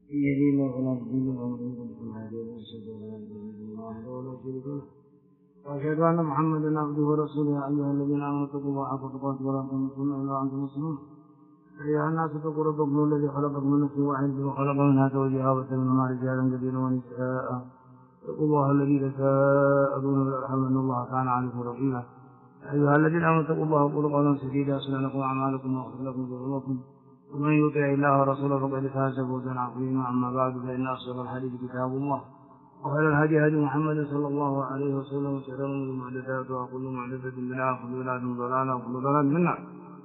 يهدي الله فلا مضل له ومن يضلل فلا هادي له واشهد ان لا اله الا الله وحده لا شريك له واشهد ان محمدا عبده ورسوله يا ايها الذين امنوا اتقوا الله حق تقاته ولا تموتن الا وانتم مسلمون ايها الناس اتقوا ربكم الذي خلقكم من نفس واحده وخلق منها زوجها وبث منهما رجالا كثيرا ونساء اتقوا الله الذي تساءلون بالارحام ان الله كان عليكم رقيبا ايها الذين امنوا اتقوا الله وقولوا قولا سديدا يصلح لكم اعمالكم ويغفر لكم ذنوبكم ومن يطع الله ورسوله فقد فاز فوزا عظيما اما بعد فان اصدق الحديث كتاب الله وخير الهدي هدي محمد صلى الله عليه وسلم وشر الامور محدثاتها وكل محدثه بدعه وكل بدعه ضلاله وكل ضلال من النار.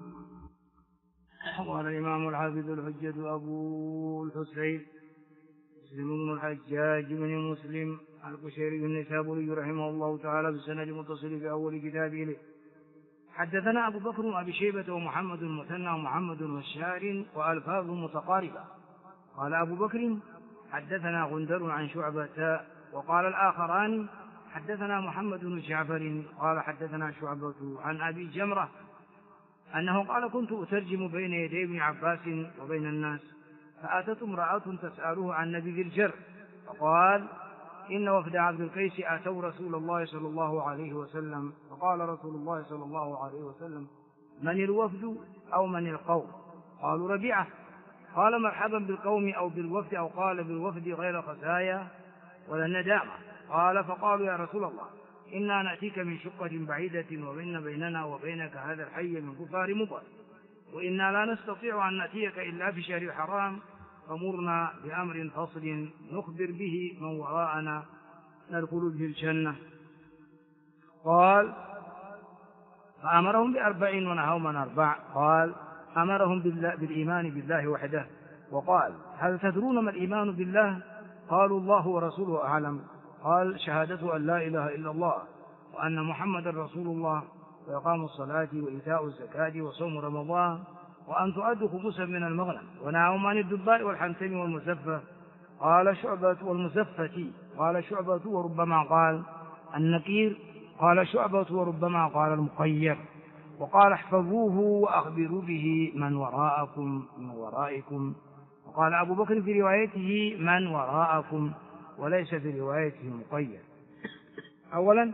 قال الامام الحافظ الحجه ابو الحسين مسلم بن الحجاج بن مسلم القشيري النسابوري رحمه الله تعالى بالسند المتصل في اول كتابه له. حدثنا أبو بكر وأبي شيبة ومحمد المثنى ومحمد بشار وألفاظ متقاربة. قال أبو بكر حدثنا غندر عن شعبة وقال الآخران حدثنا محمد بن جعفر قال حدثنا شعبة عن أبي جمرة أنه قال كنت أترجم بين يدي ابن عباس وبين الناس فأتت امرأة تسأله عن نبي ذي الجر فقال إن وفد عبد القيس أتوا رسول الله صلى الله عليه وسلم فقال رسول الله صلى الله عليه وسلم من الوفد أو من القوم؟ قالوا ربيعة. قال مرحبا بالقوم أو بالوفد أو قال بالوفد غير خزايا ولا ندامة. قال فقالوا يا رسول الله إنا نأتيك من شقة بعيدة وبين بيننا وبينك هذا الحي من كفار مضر وإنا لا نستطيع أن نأتيك إلا في شهر حرام فمرنا بأمر فصل نخبر به من وراءنا ندخل به الجنة. قال فأمرهم ب4 ونهاهم عن 4. قال أمرهم بالإيمان بالله وحده وقال هل تدرون ما الإيمان بالله؟ قالوا الله ورسوله أعلم. قال شهادة أن لا إله إلا الله وأن محمد رسول الله وإقام الصلاة وإيتاء الزكاة وصوم رمضان وأن تؤدوا خبزا من المغنم ونهاهم عن الدباء والحنتم والمزفة. قال شعبة والمزفة. قال شعبة وربما قال النكير. قال شعبة وربما قال المخير. وقال احفظوه وأخبروا به من وراءكم من ورائكم. وقال أبو بكر في روايته من وراءكم وليس في روايته مخير. أولا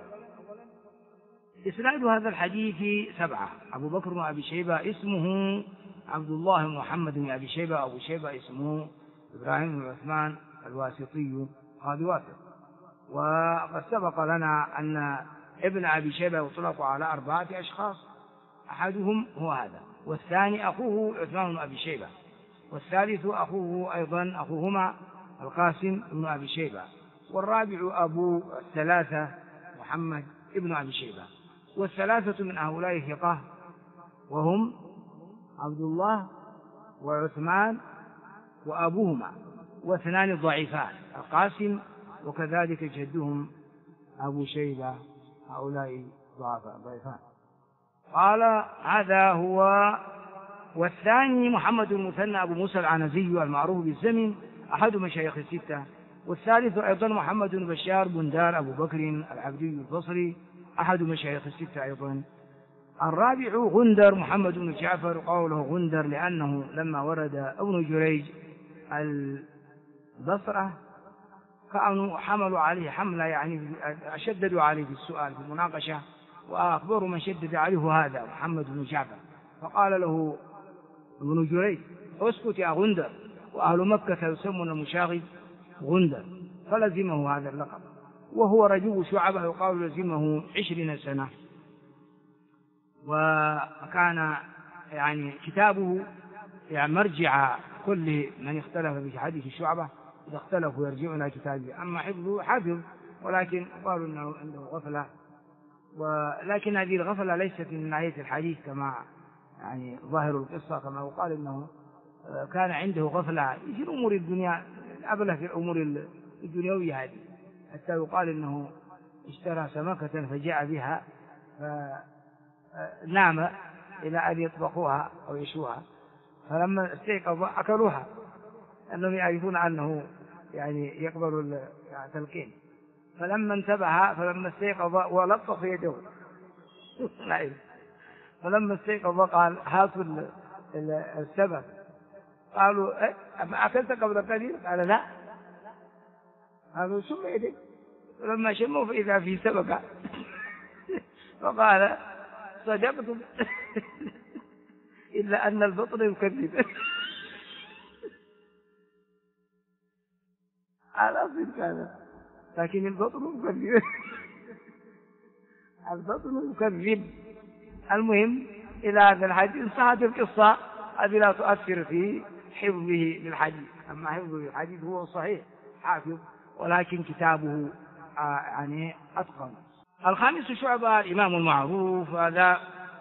إسناد هذا الحديث 7. أبو بكر وأبي شيبة اسمه عبد الله محمد بن أبي شيبة. أبو شيبة اسمه إبراهيم بن عثمان الواسطي قاضي واسط. وقد سبق لنا أن ابن أبي شيبة يطلق على 4 أشخاص أحدهم هو هذا والثاني أخوه عثمان بن أبي شيبة والثالث أخوه أيضا أخوهما القاسم بن أبي شيبة والرابع أبو الثلاثة محمد ابن أبي شيبة والثلاثة من هؤلاء ثقة وهم عبد الله وعثمان وأبوهما واثنان ضعيفان القاسم وكذلك جدهم أبو شيبة هؤلاء ضعيفان. قال هذا هو. والثاني محمد المثنى أبو موسى العنزي المعروف بالزمن أحد مشايخ 6. والثالث أيضا محمد بن بشار بندار أبو بكر العبدي البصري أحد مشايخ 6 أيضا. الرابع غندر محمد بن جعفر. قوله غندر لأنه لما ورد ابن جريج البصرة كانوا حملوا عليه حملة يعني شددوا عليه في السؤال في المناقشة وأخبروا من شدد عليه هذا محمد بن جعفر فقال له ابن جريج اسكت يا غندر وأهل مكة يسمون المشاغب غندر فلزمه هذا اللقب وهو رجل شعبة يقال لزمه 20 سنة. وكان يعني كتابه يعني مرجع كل من اختلف في حديث شعبة إذا اختلفوا يرجعون إلى كتابه. أما حفظه حافظ ولكن قالوا أنه عنده غفلة ولكن هذه الغفلة ليست من ناحية الحديث كما يعني ظاهر القصة كما يقال أنه كان عنده غفلة في أمور الدنيا أبله في الأمور الدنيوية هذه حتى يقال أنه اشترى سمكة فجاء بها فنام إلى أن يطبخوها أو يشوها فلما استيقظ أكلوها أنهم يعرفون أنه يعني يقبل التلقين فلما انتبه فلما استيقظ ولطخ يده فلما استيقظ قال هاتوا السبب قالوا أما أكلت قبل قليل؟ قال لا. قالوا شم يديك. لما شموا فإذا في سبقة فقال صدقتم إلا أن البطن يكذب. الأصل كان لكن البطن يكذب. البطن يكذب. المهم إلى هذا الحديث صحت القصة هذه لا تؤثر في حفظه للحديث. أما حفظه للحديث هو صحيح حافظ ولكن كتابه يعني أتقن. الخامس شعبة الإمام المعروف هذا،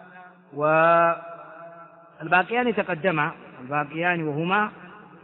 والباقيان تقدما، الباقيان وهما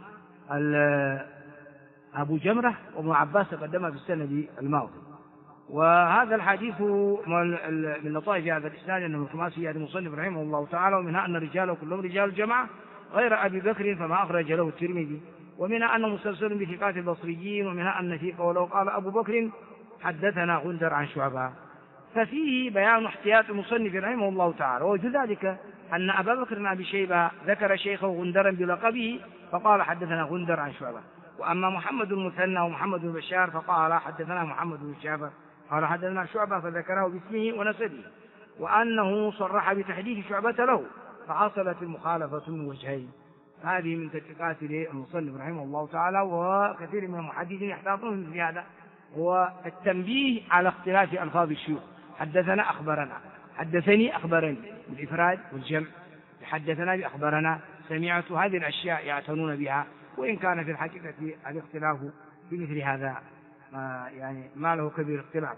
أبو جمرة وابن عباس تقدما في السند الماضي. وهذا الحديث من لطائف هذا الإسناد أنه كما سيأتي المصنف رحمه الله تعالى، ومنها أن رجاله كلهم رجال الجماعة غير أبي بكر فما أخرج له الترمذي، ومنها أنه مسلسل بثقات البصريين، ومنها أن في قوله قال أبو بكر حدثنا غندر عن شعبة. ففيه بيان احتياط المصنف رحمه الله تعالى. ووجه ذلك أن أبا بكر بن أبي شيبة ذكر شيخه غندرا بلقبه فقال حدثنا غندر عن شعبة. وأما محمد المثنى ومحمد بن بشار فقال حدثنا محمد بن شعبة قال حدثنا شعبة فذكره باسمه ونسبه، وأنه صرح بتحديث شعبة له، فحصلت المخالفة من وجهين. هذه من تدقيقات المصنف رحمه الله تعالى، وكثير من المحدثين يحتاطون في هذا، هو التنبيه على اختلاف ألفاظ الشيوخ. حدثنا أخبرنا، حدثني أخبرني بالإفراد والجمع، حدثنا بأخبرنا، سمعت، هذه الأشياء يعتنون بها، وإن كان في الحقيقة الاختلاف في مثل هذا يعني ما له كبير اختلاف.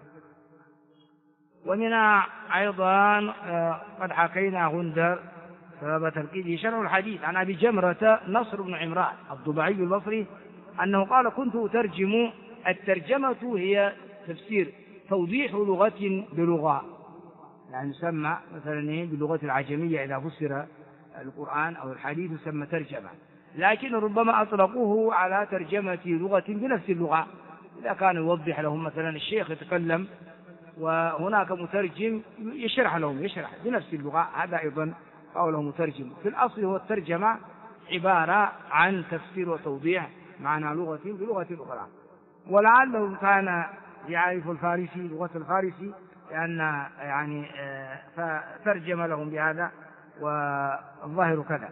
ومنها أيضا قد حكينا غندر سبب تنقيده شرح الحديث عن أبي جمرة نصر بن عمران الضبعي البصري أنه قال كنت أترجم. الترجمة هي تفسير توضيح لغة بلغة، يعني يسمى مثلا باللغة العجمية إذا فسر القرآن أو الحديث يسمى ترجمة، لكن ربما أطلقوه على ترجمة لغة بنفس اللغة، إذا كان يوضح لهم مثلا الشيخ يتكلم وهناك مترجم يشرح لهم يشرح بنفس اللغة، هذا أيضا قوله مترجم. في الأصل هو الترجمة عبارة عن تفسير وتوضيح معنى لغة بلغة أخرى، ولعله كان يعرف الفارسي لغة الفارسي لأن يعني فترجم لهم بهذا، والظاهر كذا.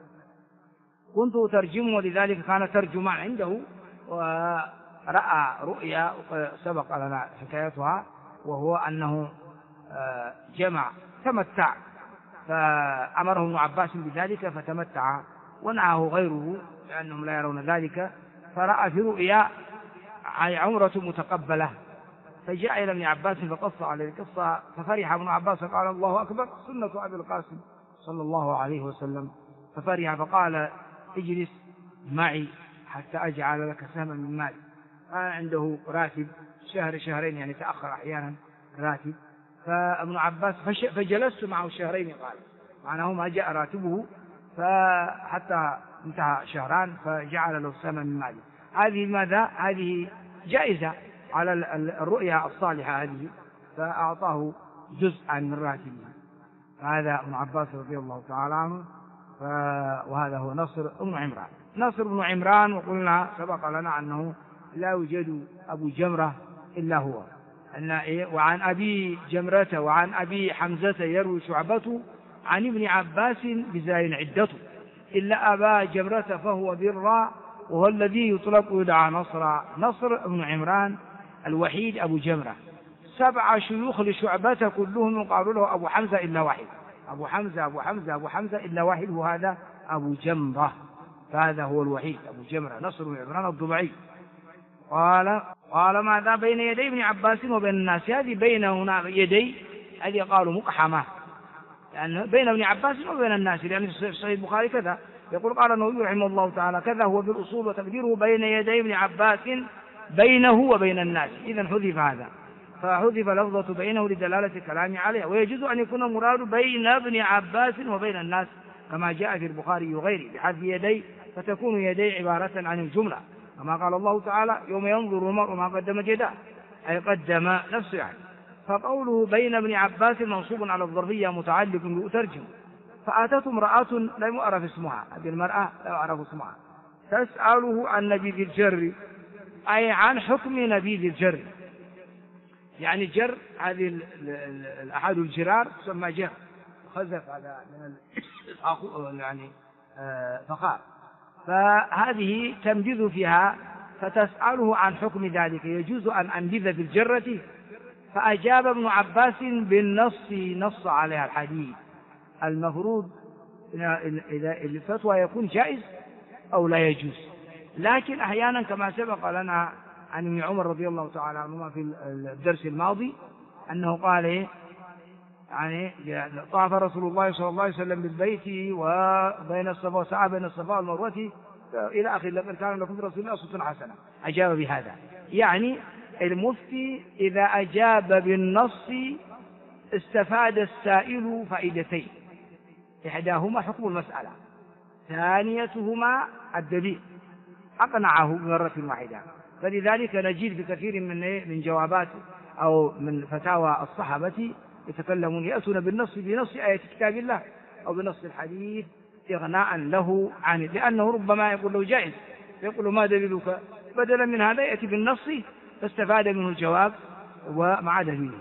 كنت أترجم ولذلك كان ترجما عنده، ورأى رؤيا سبق لنا حكايتها، وهو أنه جمع تمتع، فأمره ابن عباس بذلك فتمتع، ونعه غيره لأنهم لا يرون ذلك، فرأى في رؤيا عمرة متقبلة، فجاء إلى ابن عباس فقص عليه القصة، ففرح ابن عباس فقال الله أكبر سنة أبي القاسم صلى الله عليه وسلم، ففرح فقال اجلس معي حتى أجعل لك سهما من مالي. كان عنده راتب شهر شهرين، يعني تأخر أحيانا راتب، فابن عباس فجلست معه شهرين، قال معناه ما جاء راتبه فحتى انتهى شهران فجعل له سهما من مالي. هذه ماذا؟ هذه جائزة على الرؤيا الصالحة هذه، فأعطاه جزءا من راتبه. هذا ابن عباس رضي الله تعالى عنه. وهذا هو نصر بن عمران. نصر بن عمران وقلنا سبق لنا أنه لا يوجد أبو جمرة إلا هو، وعن أبي جمرة وعن أبي حمزة يروي شعبة عن ابن عباس بزاين عدته، إلا أبا جمرة فهو بالراء، وهو الذي يطلق يدعى نصر بن عمران الوحيد أبو جمرة. 7 شيوخ لشعبة كلهم يقال له أبو حمزة إلا واحد، أبو حمزة أبو حمزة أبو حمزة إلا واحد، وهذا أبو جمرة، فهذا هو الوحيد أبو جمرة نصر بن عمران الضبعي. قال ماذا بين يدي ابن عباس وبين الناس؟ هذه بين هنا يدي، هذه قالوا مقحمة، لأن بين ابن عباس وبين الناس، لأن في صحيح البخاري كذا يقول قال النووي رحمه الله تعالى كذا هو بالأصول، وتقديره بين يدي ابن عباس بينه وبين الناس، إذن حذف هذا، فحذف لفظة بينه لدلالة الكلام عليه. ويجوز أن يكون مراد بين ابن عباس وبين الناس كما جاء في البخاري وغيره بحذف يدي، فتكون يدي عبارة عن الجملة، كما قال الله تعالى يوم ينظر المرء ما قدمت يداه، أي قدم نفسه يعني. فقوله بين ابن عباس منصوب على الظرفية متعلق بأترجم، فأتته امرأة لم يعرف اسمها، هذه المرأة لا يعرف اسمها، تسأله عن نبيذ الجر، أي عن حكم نبيذ الجر. يعني جر هذه أحد الجرار تسمى جر، خزف هذا من يعني فخار، فهذه تنبذ فيها، فتسأله عن حكم ذلك، يجوز أن أنبذ في الجرة؟ فأجاب ابن عباس بالنص، نص عليها الحديث. المفروض إذا الفتوى يكون جائز أو لا يجوز، لكن أحيانا كما سبق لنا عن ابن عمر رضي الله تعالى عنهما في الدرس الماضي أنه قال يعني طاف رسول الله صلى الله عليه وسلم بالبيت وبين الصفا وسعى بين الصفا والمروة إلى آخر، لقد كان لكم في رسول الله أسوة حسنة، أجاب بهذا. يعني المفتي إذا أجاب بالنص استفاد السائل فائدتين، إحداهما حكم المسألة، ثانيتهما الدليل، أقنعه بمرة واحدة. فلذلك نجد في كثير من جوابات أو من فتاوى الصحابة يتكلمون يأتون بالنص بنص آية كتاب الله أو بنص الحديث إغناء له عنه، لأنه ربما يقول له جائز، يقول ما دليلك، بدلا من هذا يأتي بالنص فاستفاد منه الجواب ومع دليله.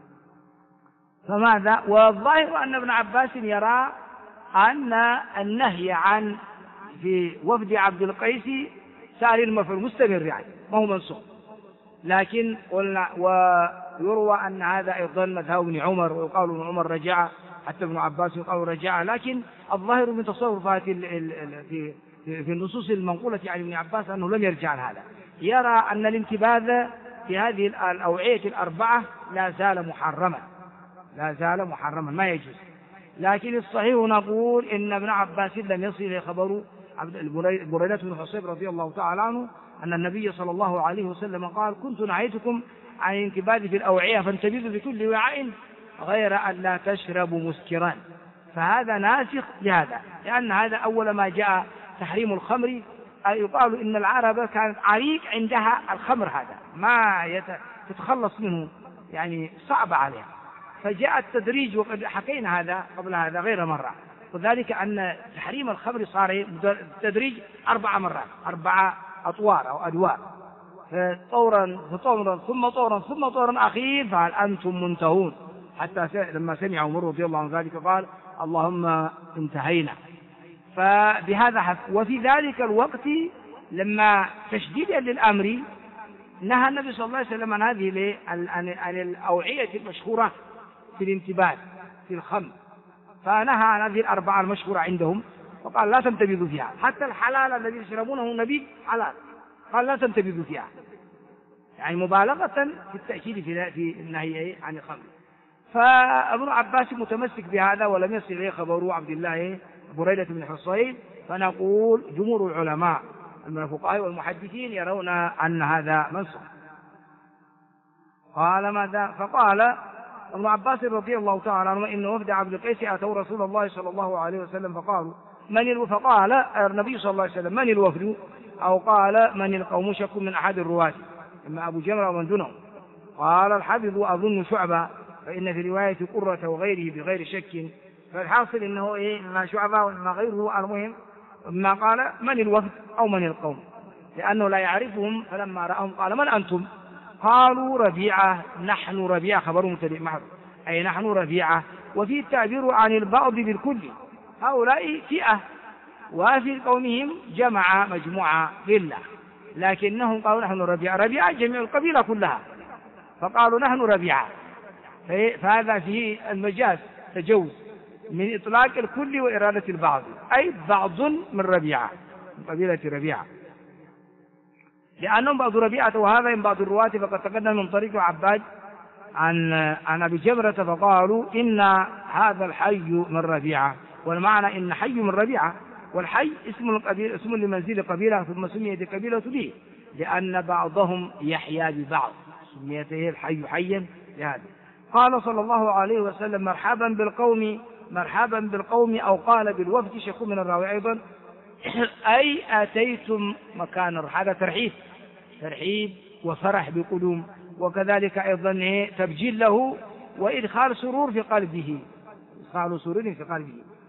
فماذا؟ والظاهر أن ابن عباس يرى أن النهي عن في وفد عبد القيس سار المفعول مستمر، يعني ما هو منسوخ، لكن قلنا ويروى أن هذا أيضا مذهب ابن عمر، ويقال ابن عمر رجع، حتى ابن عباس يقال رجع، لكن الظاهر من تصرفات في النصوص المنقولة عن ابن عباس أنه لم يرجع عن هذا، يرى أن الانتباذ في هذه الأوعية الأربعة لا زال محرما، لا زال محرما ما يجوز. لكن الصحيح نقول إن ابن عباس لم يصل إلى خبر بريدة بن حصيب رضي الله تعالى عنه أن النبي صلى الله عليه وسلم قال كنت نهيتكم عن الانتباذ في الأوعية فانتبذوا في كل وعاء غير أن لا تشربوا مسكرا، فهذا ناسخ لهذا، لأن هذا أول ما جاء تحريم الخمر يقال إن العرب كانت عريق عندها الخمر، هذا ما تتخلص منه، يعني صعب عليها، فجاء التدريج، وقد حكينا هذا قبل هذا غير مرة، وذلك أن تحريم الخمر صار تدريج 4 مرات، 4 أطوار أو أدوار، فطورا ثم طورا ثم طورا أخير فهل أنتم منتهون، حتى لما سمع عمر رضي الله عنه ذلك قال اللهم انتهينا. فبهذا حف. وفي ذلك الوقت لما تشديدا للأمر نهى النبي صلى الله عليه وسلم عن هذه عن الأوعية المشهورة في الانتباه في الخمر، فنهى عن هذه ال4 المشهورة عندهم، وقال لا تنتبذوا فيها، حتى الحلال الذي يشربونه النبي حلال، قال لا تنتبذوا فيها، يعني مبالغة في التأكيد في النهي عن الخمر. فابن عباس متمسك بهذا ولم يصل إليه خبر عبد الله بريدة بن حصيب، فنقول جمهور العلماء من الفقهاء والمحدثين يرون أن هذا منسوخ. قال ماذا؟ فقال ابن عباس رضي الله تعالى عنه إن وفد عبد القيس أتوا رسول الله صلى الله عليه وسلم فقالوا فقال النبي صلى الله عليه وسلم من الوفد، أو قال من القوم، شك من أحد الرواة إما أبو جمرة ومن دونه. قال الحافظ أظن شعبة، فإن في رواية قرة وغيره بغير شك، فالحاصل إنه إما شعبة وإما غيره، المهم ما قال من الوفد أو من القوم، لأنه لا يعرفهم، فلما رأهم قال من أنتم؟ قالوا ربيعة، نحن ربيعة، خبر مبتدئ محذوف، أي نحن ربيعة. وفي التعبير عن البعض بالكل، هؤلاء فئة، وفي قومهم جمع مجموعة لله، لكنهم قالوا نحن ربيعة، ربيعة جميع القبيلة كلها، فقالوا نحن ربيعة، فهذا فيه المجاز تجوز من إطلاق الكل وإرادة البعض، أي بعض من ربيعة، من قبيلة ربيعة، لأنهم بعض ربيعة. وهذا من بعض الرواة فقد تقدم من طريق عباد عن أبي جمرة، فقالوا إن هذا الحي من ربيعة، والمعنى إن حي من ربيعة، والحي اسم لمنزل قبيلة، ثم سميت قبيلة به لأن بعضهم يحيا ببعض، سميته الحي حيا لهذا. قال صلى الله عليه وسلم مرحبا بالقوم، مرحبا بالقوم، أو قال بالوفد، شك من الراوي أيضا، أي أتيتم مكان، هذا ترحيب وفرح بقدوم، وكذلك أيضا تبجيل له وإدخال سرور في قلبه، إدخال سرور في قلبه،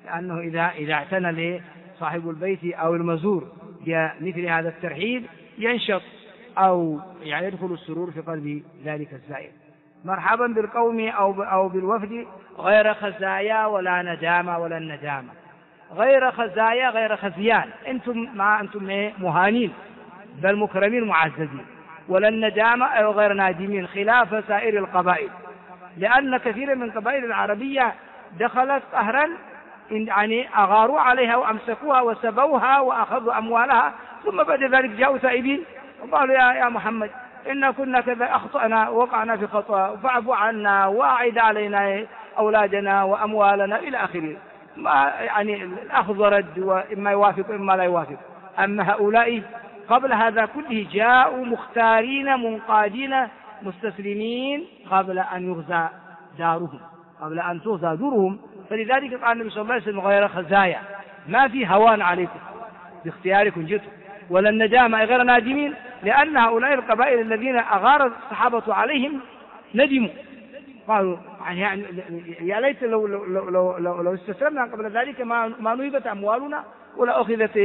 لأنه إذا اعتنى صاحب البيت أو المزور بمثل هذا الترحيب ينشط أو يعني يدخل السرور في قلب ذلك الزائر. مرحبا بالقوم أو بالوفد غير خزايا ولا ندامة ولا الندامة، غير خزايا غير خزيان، أنتم مهانين بل مكرمين معززين، ولا الندامة أي غير نادمين خلاف سائر القبائل، لأن كثيرا من القبائل العربية دخلت قهرا يعني أغاروا عليها وأمسكوها وسبوها وأخذوا أموالها، ثم بعد ذلك جاءوا تائبين وقالوا يا محمد إنا كنا كذا أخطأنا ووقعنا في خطأ فاعف عنا وأعد علينا أولادنا وأموالنا إلى آخره. يعني الأخذ ورد وإما يوافق وإما لا يوافق. أما هؤلاء قبل هذا كله جاءوا مختارين منقادين مستسلمين قبل أن يغزى دارهم، قبل أن تغزى دورهم. فلذلك قال النبي صلى الله عليه وسلم غير خزايا، ما في هوان عليكم باختياركم جئتم، ولا الندامة غير نادمين، لأن هؤلاء القبائل الذين أغار الصحابة عليهم ندموا قالوا يعني يا ليت لو استسلمنا قبل ذلك ما نهبت أموالنا ولا أخذت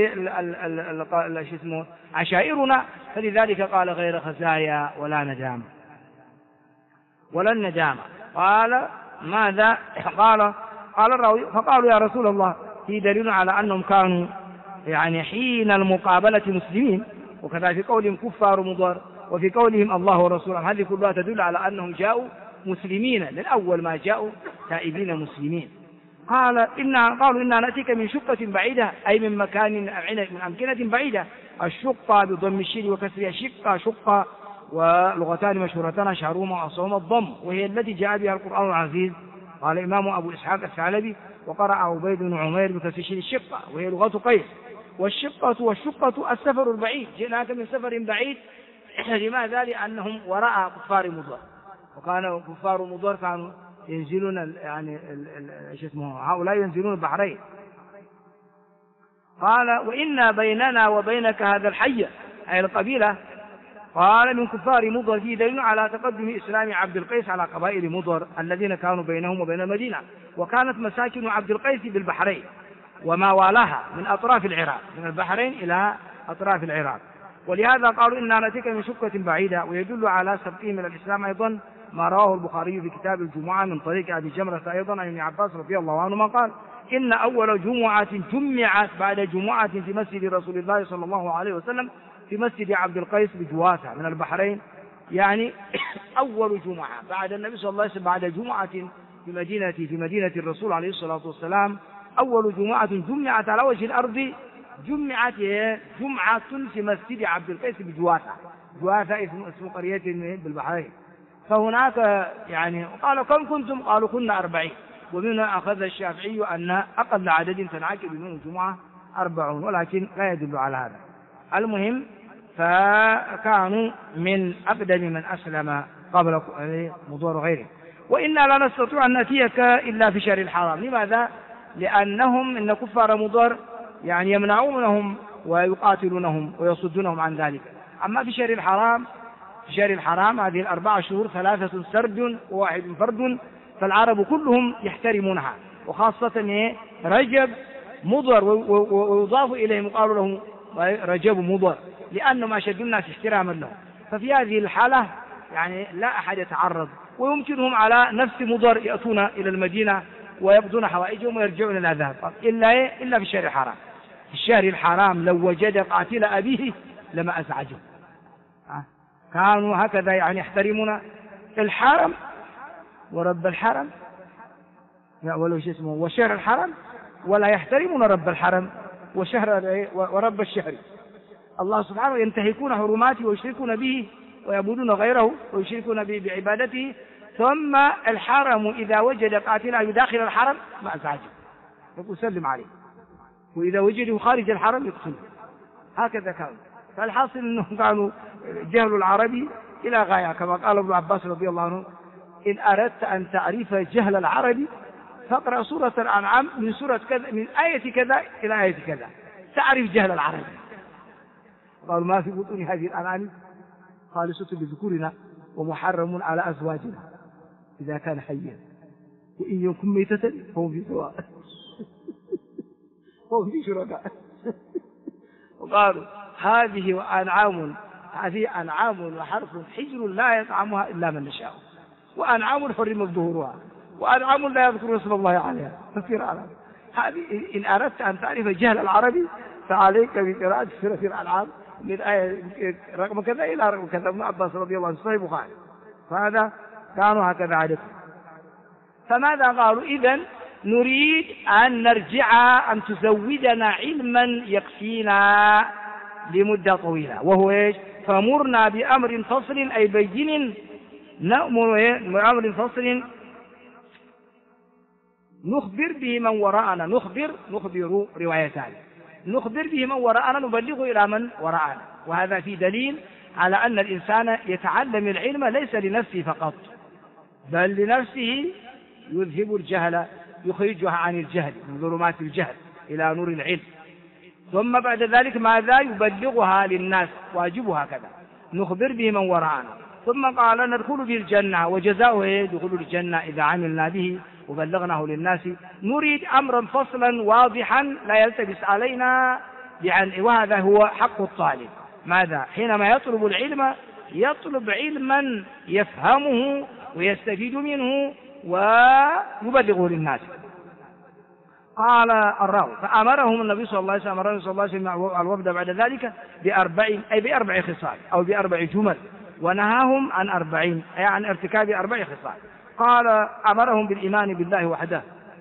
عشائرنا. فلذلك قال غير خزايا ولا ندامة ولا الندامة. قال ماذا؟ قال الراوي فقالوا يا رسول الله في دليل على أنهم كانوا يعني حين المقابلة مسلمين، وكذا في قولهم كفار مضر وفي قولهم الله ورسوله، هذه كلها تدل على أنهم جاءوا مسلمين للأول ما جاءوا تائبين مسلمين. قالوا إنا نأتيك من شقة بعيدة أي من مكان من أمكنة بعيدة. الشقة بضم الشين وكسرها شقة ولغتان مشهورتان أشهرهما وأصلهما الضم، وهي التي جاء بها القرآن العزيز. قال الإمام أبو إسحاق الثعلبي وقرأ عبيد بن عمير بكسر الشين الشقة وهي لغة قيس. والشقة السفر البعيد، جئناك من سفر بعيد. لماذا؟ لأنهم وراء كفار مضر، وكانوا كفار مضر كانوا ينزلون يعني هؤلاء ينزلون البحرين. قال وإن بيننا وبينك هذا الحي أي القبيلة. قال من كفار مضر في دليل على تقدم إسلام عبد القيس على قبائل مضر الذين كانوا بينهم وبين المدينة، وكانت مساكن عبد القيس بالبحرين وما والاها من أطراف العراق، من البحرين إلى أطراف العراق. ولهذا قالوا إنا نأتيك من شقة بعيدة. ويدل على سبقهم من الإسلام أيضا ما رواه البخاري في كتاب الجمعة من طريق أبي جمرة أيضا عن ابن عباس رضي الله عنهما قال إن أول جمعة جمعت بعد جمعة في مسجد رسول الله صلى الله عليه وسلم في مسجد عبد القيس بجواسة من البحرين، يعني أول جمعة بعد النبي صلى الله عليه وسلم بعد جمعة في مدينة الرسول عليه الصلاة والسلام، أول جمعة جمعت على وجه الأرض جمعة في مسجد عبد القيس بجواسة. جواسة اسم قرية بالبحرين. فهناك يعني قال كم كنتم؟ قالوا كنا 40. ومنها أخذ الشافعي أن أقل عدد تنعقد منه الجمعة 40، ولكن لا يدل على هذا. المهم فكانوا من أقدم من أسلم قبل مضر غيره. وإنا لا نستطيع أن نأتيك إلا في شهر الحرام. لماذا؟ لأنهم إن كفار مضر يعني يمنعونهم ويقاتلونهم ويصدونهم عن ذلك. أما في شهر الحرام هذه 4 شهور 3 سرد وواحد فرد، فالعرب كلهم يحترمونها، وخاصة رجب مضر ويضاف إليهم قالوا له رجب مضر لأنهم أشد الناس احتراما له. ففي هذه الحالة يعني لا أحد يتعرض، ويمكنهم على نفس مضر يأتون إلى المدينة ويقضون حوائجهم ويرجعون إلى ذهب إلا في الشهر الحرام. في الشهر الحرام لو وجد قاتل أبيه لما أزعجه. كانوا هكذا يعني يحترمون الحرم ورب الحرم وشهر الحرم، ولا يحترمون رب الحرم ورب الشهر. الله سبحانه ينتهكون حرماته ويشركون به ويعبدون غيره ويشركون به بعبادته. ثم الحرم إذا وجد قاتلا يداخل الحرم ما أزعجه يقول سلم عليه، وإذا وجده خارج الحرم يقتله. هكذا كانوا. فالحاصل أنهم كانوا جهل العربي إلى غاية، كما قال ابن عباس رضي الله عنه إن أردت أن تعرف جهل العربي فاقرأ سورة الأنعام من سورة كذا من آية كذا إلى آية كذا تعرف جهل العربي. قالوا ما في بطون هذه الأنعام خالصة لذكورنا ومحرم على أزواجنا إذا كان حيا وإن يكن ميتة فهم في سواء. وهم في شركاء. وقالوا هذه أنعام وحرث حجر لا يطعمها إلا من نشاء، وأنعام حرمت ظهورها، وأنعام لا يذكر اسم الله عليها. تصير على هذه. إن أردت أن تعرف جهل العربي فعليك بقراءة سورة الأنعام من آية رقم كذا إلى رقم كذا. ابن عباس رضي الله عنه صحيح البخاري. فهذا كانوا هكذا عادتهم. فماذا قالوا؟ إذن نريد أن نرجع أن تزودنا علما يكفينا لمدة طويلة، وهو إيش؟ فمرنا بأمر فصل أي بين، نأمر بأمر فصل نخبر به من وراءنا. نخبر روايتان، نخبر به من وراءنا، نبلغ إلى من وراءنا. وهذا في دليل على أن الإنسان يتعلم العلم ليس لنفسه فقط، بل لنفسه يذهب الجهل، يخرجها عن الجهل من ظلمات الجهل إلى نور العلم، ثم بعد ذلك ماذا؟ يبلغها للناس، واجبها كذا. نخبر به من وراءنا. ثم قال ندخل به الجنة، وجزاؤه دخول الجنة إذا عملنا به وبلغناه للناس. نريد أمرا فصلا واضحا لا يلتبس علينا، وهذا هو حق الطالب. ماذا؟ حينما يطلب العلم يطلب علما يفهمه ويستفيد منه ويبلغه للناس. قال الراوي فأمرهم النبي صلى الله عليه وسلم الوفد بعد ذلك بأربع خصال أو بأربع جمل، ونهاهم عن 40 أي عن ارتكاب 4 خصال. قال أمرهم بالإيمان بالله وحده،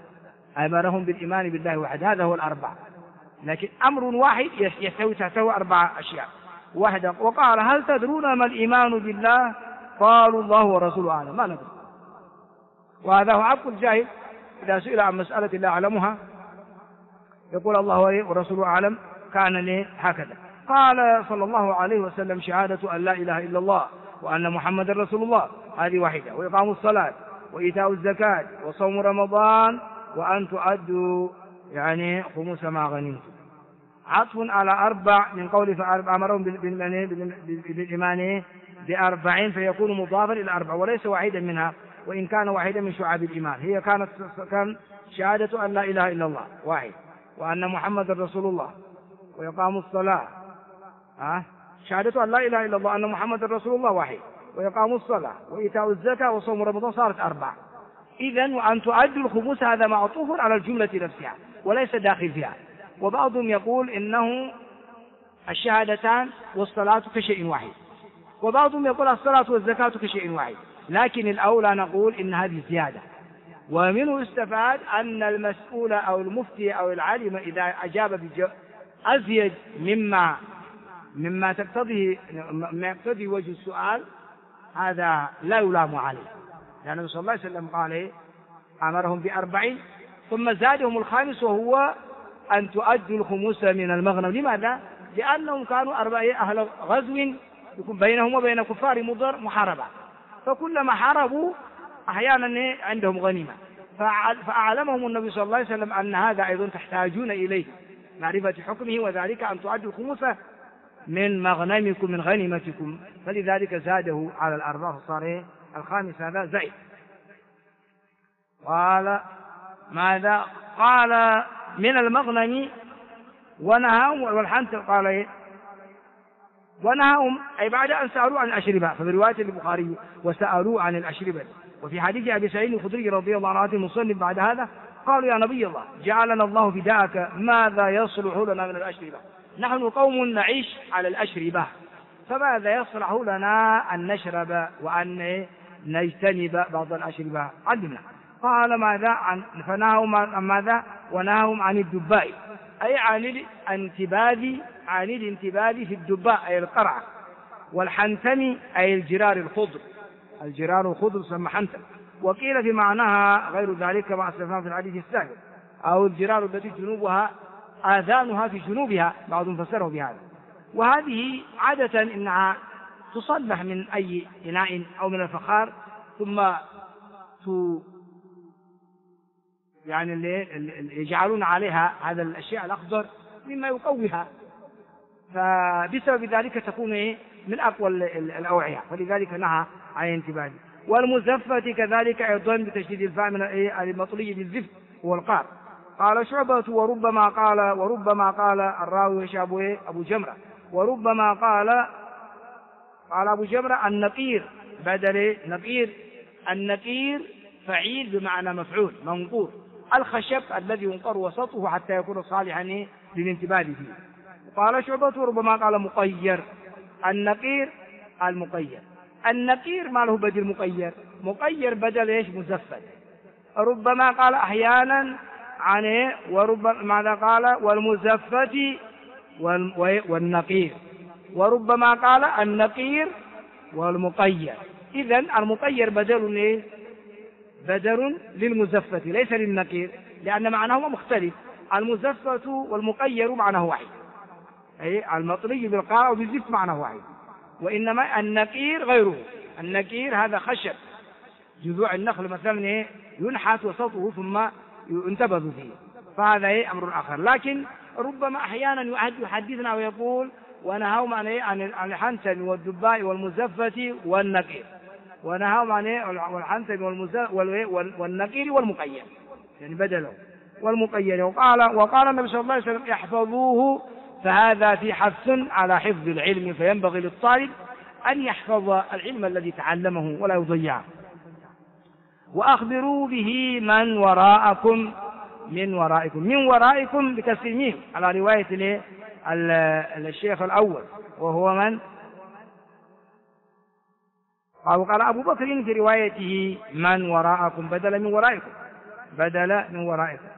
هذا هو الأربعة، لكن أمر واحد يحتوي تحته 4 أشياء وحده. وقال هل تدرون ما الإيمان بالله؟ قالوا الله ورسوله أعلم. ما ندري. وهذا هو عبد الجاهل إذا سئل عن مسألة لا أعلمها يقول الله ورسوله أعلم، كان لي هكذا. قال صلى الله عليه وسلم شهادة أن لا إله إلا الله وأن محمد رسول الله، هذه واحدة. وإقام الصلاة وإيتاء الزكاة وصوم رمضان وأن تؤدوا خمس ما غنمتم. عطف على 4 من قول فأمرهم بالإيمان ب40 فيكون مضافا إلى 4 وليس واحدا منها، وإن كان واحدا من شعاب الإيمان. هي كان شهادة أن لا إله إلا الله واحد، وأن محمد رسول الله، ويقام الصلاة شهادة أن لا إله إلا الله أن محمد رسول الله واحد، ويقام الصلاة وإيتاء الزكاة وصوم رمضان، صارت 4. إذن وأن تؤدوا الخمس هذا معطوف على الجملة نفسها وليس داخل فيها. وبعضهم يقول إنه الشهادتان والصلاة كشيء واحد، وبعضهم يقول الصلاة والزكاة كشيء واحد، لكن الأولى نقول إن هذه زيادة. ومنه استفاد أن المسؤول أو المفتي أو العالم إذا أجاب أزيد مما يقتضي وجه السؤال هذا لا يلام عليه، لأن النبي صلى الله عليه وسلم قال أمرهم ب40 ثم زادهم الخامس وهو أن تؤدوا الخمس من المغنم. لماذا؟ لأنهم كانوا 4 أهل غزو يكون بينهم وبين كفار مضر محاربة، فكلما حاربوا أحيانا عندهم غنيمة، فأعلمهم النبي صلى الله عليه وسلم أن هذا أيضا تحتاجون إليه معرفة حكمه، وذلك أن تعدوا الخمس من مغنمكم من غنيمتكم، فلذلك زاده على 4 فصار الخامس هذا زائد. قال ماذا؟ قال من المغنم ونهاهم والحنث. قال ونهاهم أي بعد أن سألوا عن الأشربة، ففي رواية البخاري وسألوا عن الأشربة. وفي حديث أبي سعيد الخدري رضي الله عنه المصنف بعد هذا قالوا يا نبي الله جعلنا الله فداءك ماذا يصلح لنا من الأشربة؟ نحن قوم نعيش على الأشربة، فماذا يصلح لنا أن نشرب وأن نجتنب بعض الأشربة؟ علمنا. قال ماذا؟ فنهاهم عن ماذا؟ ونهاهم عن الدباء أي عن الانتباه في الدباء أي القرعة، والحنتم أي الجرار الخضر سمى حنتم. وقيل في معناها غير ذلك كما أسلفنا في الحديث السابق، أو الجرار التي جنوبها آذانها في جنوبها، بعضهم فسره بهذا. وهذه عادة إنها تصلح من أي إناء أو من الفخار، ثم يجعلون عليها هذا الأشياء الأخضر مما يقويها، فبسبب ذلك تكون من أقوى الأوعية، فلذلك نهى عن الانتباه. والمزفة كذلك أيضا بتشديد الفاء من المطلي بالزفت هو القار، قال شعبة وربما قال الراوي أبو جمرة وربما قال أبو جمرة النقير بدل نقير. النقير فعيل بمعنى مفعول منقور، الخشب الذي ينقر وسطه حتى يكون صالحا للانتباه فيه. قال شعبة وربما قال مقير. النقير المقير. النقير ما له بدل مقير؟ مقير بدل ايش؟ مزفت. ربما قال احيانا عن وربما ماذا قال؟ والمزفت والنقير. وربما قال النقير والمقير. اذن المقير بدل ايه؟ بدل للمزفت ليس للنقير، لان معناهما مختلف. المزفت والمقير معناه واحد، اي المطلي بالقاء وبالزفت معناه واحد، وانما النقير غيره. النقير هذا خشب جذوع النخل مثلا ينحت وسطه ثم ينتبذ فيه، فهذا امر اخر. لكن ربما احيانا يحدثنا ويقول ونهوا عن الحنتم والدباء والمزفة والنقير، ونهوا عن الحنتم والنقير والمقير، يعني بدله والمقير. وقال النبي صلى الله عليه وسلم احفظوه، فهذا في حث على حفظ العلم، فينبغي للطالب أن يحفظ العلم الذي تعلمه ولا يضيعه. وأخبروا به من وراءكم. من ورائكم بكسر الميم على رواية الشيخ الأول وهو من؟ قال أبو بكر في روايته من وراءكم بدل من ورائكم.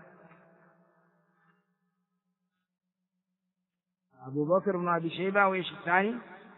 أبو بكر بن أبي شيبة وإيش الثاني؟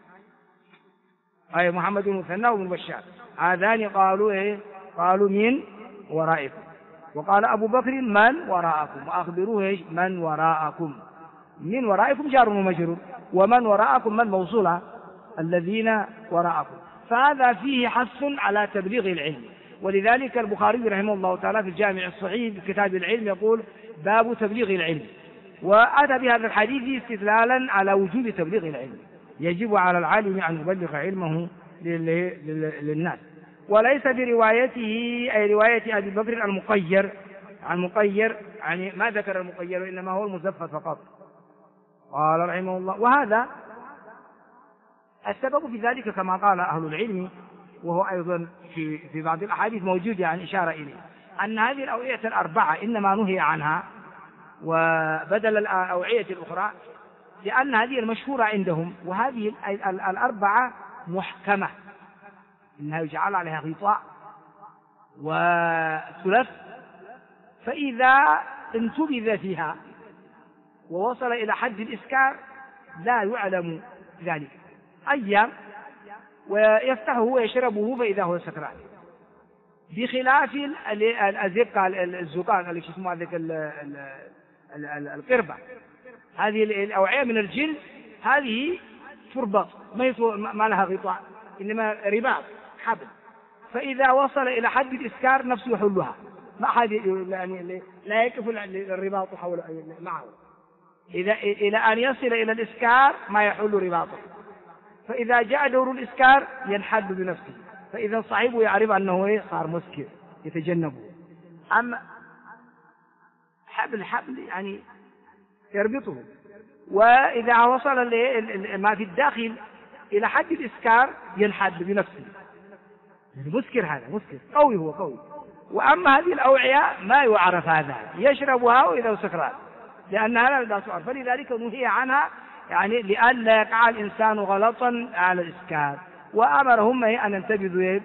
أي محمد بن مثنى وابن بشار، هذان قالوا من ورائكم. وقال أبو بكر من وراءكم، وأخبروه من وراءكم. من ورائكم جار ومجرور، ومن وراءكم من موصولة الذين وراءكم، فهذا فيه حث على تبليغ العلم. ولذلك البخاري رحمه الله تعالى في الجامع الصحيح في كتاب العلم يقول باب تبليغ العلم، وأتى بهذا الحديث استدلالا على وجوب تبليغ العلم. يجب على العالم أن يبلغ علمه للناس. وليس بروايته أي رواية أبي بكر المقير يعني ما ذكر المقير، وإنما هو المزفت فقط. قال رحمه الله وهذا السبب في ذلك كما قال أهل العلم، وهو أيضا في بعض الأحاديث موجود يعني إشارة إليه، أن هذه الأوعية الأربعة إنما نهي عنها وبدل الأوعية الأخرى لأن هذه المشهورة عندهم، وهذه الأربعة محكمة، إنها يجعل عليها غطاء وثلث، فإذا انتبذ فيها ووصل إلى حد الإسكار لا يعلم ذلك أيام، ويفتحه ويشربه فإذا هو سكران، بخلاف الزقاق اللي اسمه هذيك القربة، هذه الأوعية من الجلد، هذه تربط ما لها غطاء، إنما رباط حبل، فإذا وصل إلى حد الإسكار نفسه يحلها، ما أحد يعني لا يكف الرباط معه، إلى أن يصل إلى الإسكار ما يحل رباطه، فإذا جاء دور الإسكار ينحد بنفسه، فإذا صاحبه يعرف أنه صار مسكر يتجنبه. أما حبل يعني يربطه، وإذا وصل ما في الداخل إلى حد الإسكار ينحد بنفسه، مسكر، هذا مسكر قوي، هو قوي. وأما هذه الأوعية ما يعرف هذا، يشربها وإذا سكران، لأنها لا تعرف، فلذلك نهي عنها يعني لئلا يقع الإنسان غلطا على الإسكار. وأمرهم أن ينتبذوا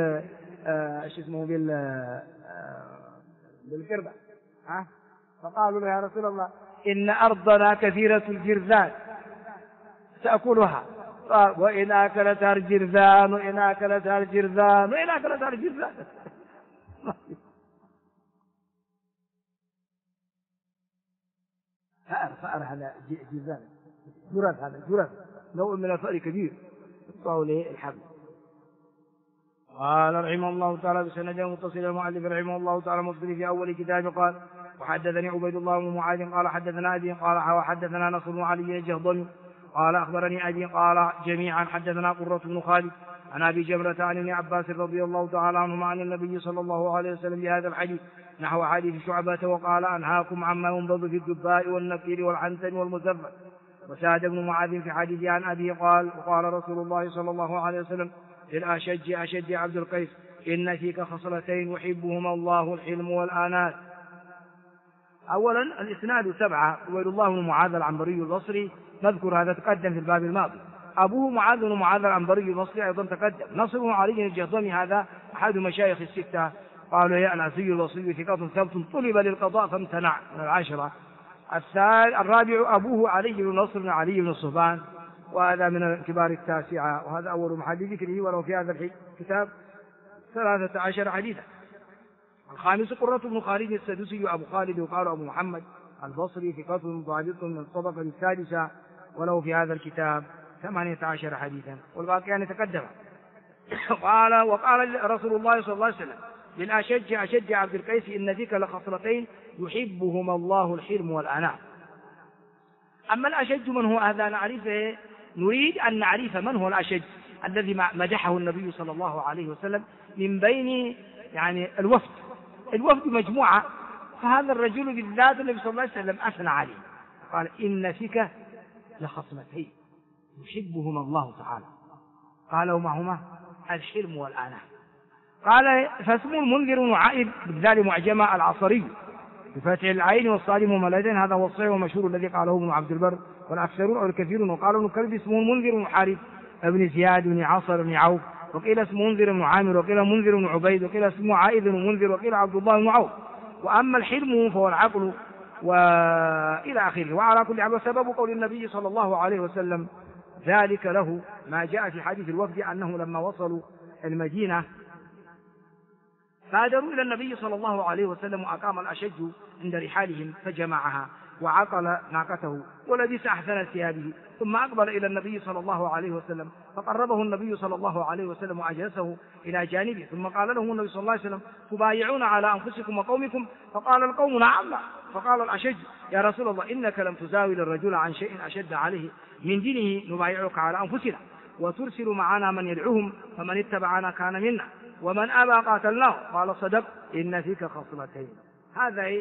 بالقربة، فقالوا له يا رسول الله إن أرضنا كثيرة الجرذان تأكلها، قال وإن أكلتها الجرذان فأر هذا جرذان، جرذ نوع من الفأر كبير يقطع له الحبل. قال رحمه الله تعالى بسند متصل المؤلف رحمه الله تعالى مفصل في أول كتاب قال وحدثني عبيد الله بن معاذ قال حدثنا أبي قال وحدثنا نصر بن علي الجهضمي قال أخبرني أبي قال جميعا حدثنا قرة بن خالد عن أبي جمرة عن ابن عباس رضي الله تعالى عنهما عن النبي صلى الله عليه وسلم بهذا الحديث نحو حديث شعبة وقال أنهاكم عما ينبض في الدباء والنفير والعنتن والمزفر. وسعد بن معاذ في حديث عن أبيه قال وقال رسول الله صلى الله عليه وسلم للأشج عبد القيس إن فيك خصلتين يحبهما الله الحلم والآنات. أولا الإسناد 7 عبيد الله بن معاذ العنبري البصري نذكر هذا تقدم في الباب الماضي. أبوه معاذ بن معاذ العنبري البصري أيضا تقدم. نصر بن علي الجهضمي هذا أحد مشايخ الستة قالوا يا العسي البصري ثقة ثبت طلب للقضاء فامتنع من العاشرة. الرابع أبوه علي بن نصر بن علي بن الصهبان وهذا من كبار التاسعة وهذا أول محل ذكره ولو في هذا الكتاب 13 حديثا. الخامس قرة بن خالد السدوسي أبو خالد وقال أبو محمد البصري ثقة ضابط من الطبقة السادسة وله في هذا الكتاب 18 حديثا والباقيان تقدم. وقال رسول الله صلى الله عليه وسلم للأشج عبد القيس إن فيك لخصلتين يحبهما الله الحلم والأناة. أما الأشج من هو هذا نعرفه، نريد أن نعرف من هو الأشج الذي مدحه النبي صلى الله عليه وسلم من بين يعني الوفد مجموعة، فهذا الرجل بالذات النبي صلى الله عليه وسلم أثنى عليه قال إن فيك لخصلتين يحبهما الله تعالى قال وما الحلم والآناة. قال فاسمه المنذر وعائد بالذال معجمة العصري بفتح العين والصاد مملتين هذا هو الصحيح والمشهور الذي قاله ابن عبد البر والأكثرون أو الكثيرون. وقالوا ابن كلب اسمه المنذر بن حارث ابن زياد بن عاصر بن عوف وقيل اسمه منذر بن عامر وقيل منذر بن عبيد وقيل اسمه عائد بن منذر وقيل عبد الله بن عوف. وأما الحلم فهو العقل وإلى آخره. وعلى كل حال وسبب قول النبي صلى الله عليه وسلم ذلك له ما جاء في حديث الوفد أنه لما وصلوا المدينة بادروا إلى النبي صلى الله عليه وسلم وأقام الأشج عند رحالهم فجمعها وعقل ناقته ولبس أحسن ثيابه ثم أقبل إلى النبي صلى الله عليه وسلم فقربه النبي صلى الله عليه وسلم وأجلسه إلى جانبه ثم قال لهم النبي صلى الله عليه وسلم تبايعون على أنفسكم وقومكم؟ فقال القوم نعم. فقال الأشج يا رسول الله إنك لم تزاول الرجل عن شيء أشد عليه من دينه نبايعك على أنفسنا وترسل معنا من يدعوهم فمن اتبعنا كان منا ومن أبى قاتلناه. قال صدق إن فيك خصلتين. هذا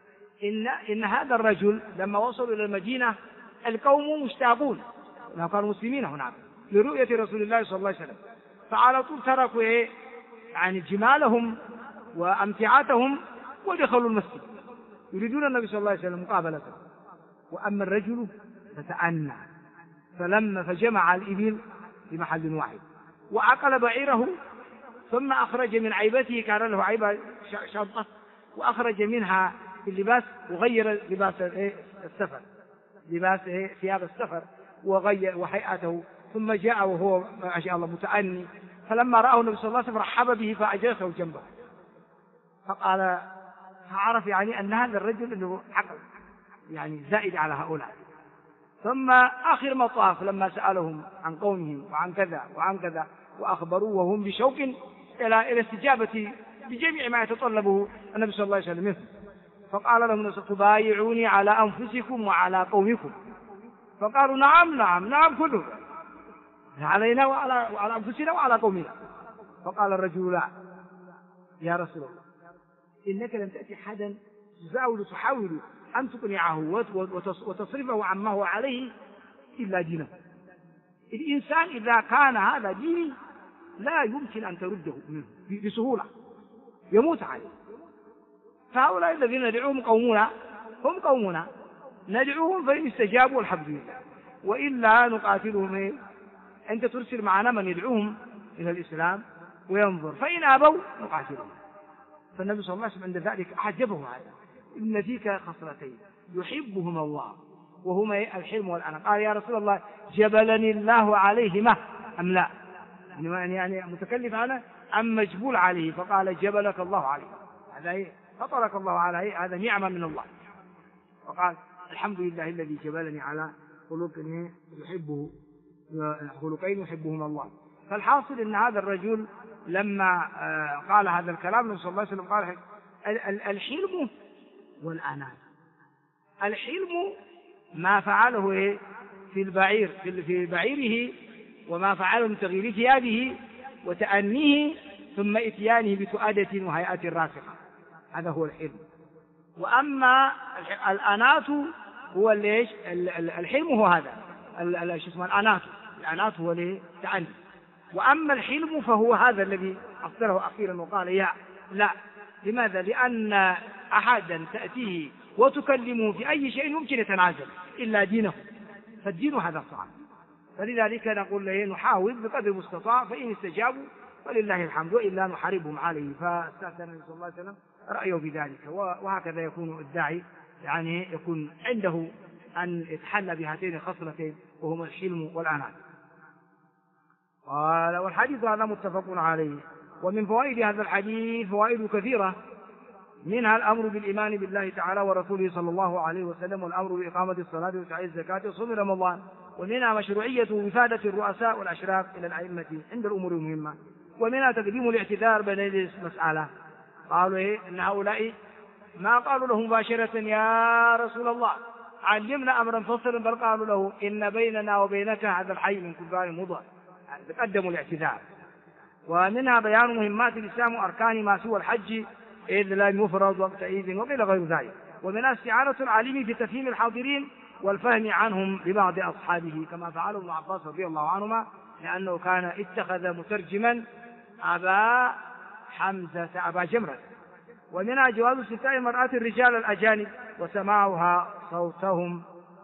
إن هذا الرجل لما وصلوا إلى المدينة القوم مشتاقون لو كانوا مسلمين هناك لرؤية رسول الله صلى الله عليه وسلم فعلى طول تركوا يعني جمالهم وأمتعتهم ودخلوا المسجد يريدون النبي صلى الله عليه وسلم مقابلته. وأما الرجل فتأنى فجمع الإبل في محل واحد وعقل بعيره ثم أخرج من عيبته كان له عيبة شنطة وأخرج منها اللباس وغير لباس السفر لباس ثياب السفر وغير وهيئته ثم جاء وهو ما شاء الله متأني فلما رآه النبي صلى الله عليه وسلم رحب به فأجلسه جنبه فقال فعرف يعني أن هذا الرجل له عقل يعني زائد على هؤلاء. ثم آخر مطاف لما سألهم عن قومهم وعن كذا وعن كذا وأخبروه وهم بشوق إلى استجابة بجميع ما يتطلبه النبي صلى الله عليه وسلم منه فقال لهم تبايعوني على أنفسكم وعلى قومكم؟ فقالوا نعم كله علينا وعلى أنفسنا وعلى قومنا. فقال الرجل لا يا رسول الله إنك لم تأتي حدا تحاول أن تقنعه وتصرفه عما هو عليه إلا دينه. الإنسان إذا كان هذا ديني لا يمكن أن ترده منه بسهولة يموت عليه. فهؤلاء الذين ندعوهم قومنا هم قومنا ندعوهم فإن استجابوا الحمد لله وإلا نقاتلهم. أنت ترسل معنا من يدعوهم إلى الإسلام وينظر فإن أبوا نقاتلهم. فالنبي صلى الله عليه وسلم عند ذلك أعجبه هذا إن فيك خصلتين يحبهما الله وهما الحلم والأناة. قال يا رسول الله جبلني الله عليهما أم لا يعني متكلف أنا أم مجبول عليه؟ فقال جبلك الله عليه هذا فطرك الله عليه هذا نعمة من الله. وقال الحمد لله الذي جبلني على خلقين يحبهما الله. فالحاصل أن هذا الرجل لما قال هذا الكلام النبي صلى الله عليه وسلم قال الحلم والأناة. الحلم ما فعله في البعير في بعيره وما فعله من تغيير ثيابه وتأنيه ثم إتيانه بتؤدة وهيئة راسخة، هذا هو الحلم. وأما الأنات هو ليش الحلم هو هذا شو اسمه الأنات هو تأني. وأما الحلم فهو هذا الذي أصدره أخيرا وقال يا لا. لماذا؟ لأن أحدا تأتيه وتكلمه في أي شيء يمكن يتنازل إلا دينه، فالدين هذا صعب. فلذلك نقول له نحاول بقدر المستطاع، فإن استجابوا ولله الحمد، وإلا نحاربهم عليه. فاستأذن النبي صلى الله عليه وسلم رأيه بذلك. وهكذا يكون الداعي يعني يكون عنده أن يتحلى بهاتين الخصلتين وهما الحلم والأنات. والحديث هذا متفق عليه. ومن فوائد هذا الحديث فوائد كثيرة، منها الأمر بالإيمان بالله تعالى ورسوله صلى الله عليه وسلم، والأمر بإقامة الصلاة وإيتاء الزكاة وصوم رمضان. ومنها مشروعية وفادة الرؤساء والأشراف إلى الأئمة عند الأمور المهمة. ومنها تقديم الاعتذار بين المسألة. قالوا إن هؤلاء ما قالوا له مباشرة يا رسول الله علمنا أمرا فصلا، بل قالوا له إن بيننا وبينك هذا الحي من كفار مضر، تقدموا الاعتذار. ومنها بيان مهمات الإسلام وأركان ما سوى الحج إذ لم يفرض وقتئذ وقيل غير ذلك. ومنها استعانة العالم في تفهيم الحاضرين والفهم عنهم لبعض أصحابه، كما فعله ابن عباس رضي الله عنهما، لأنه كان اتخذ مترجما أبا جمرة. ومنها جواز استفتاء المرأة الرجال الأجانب وسماعها صوتهم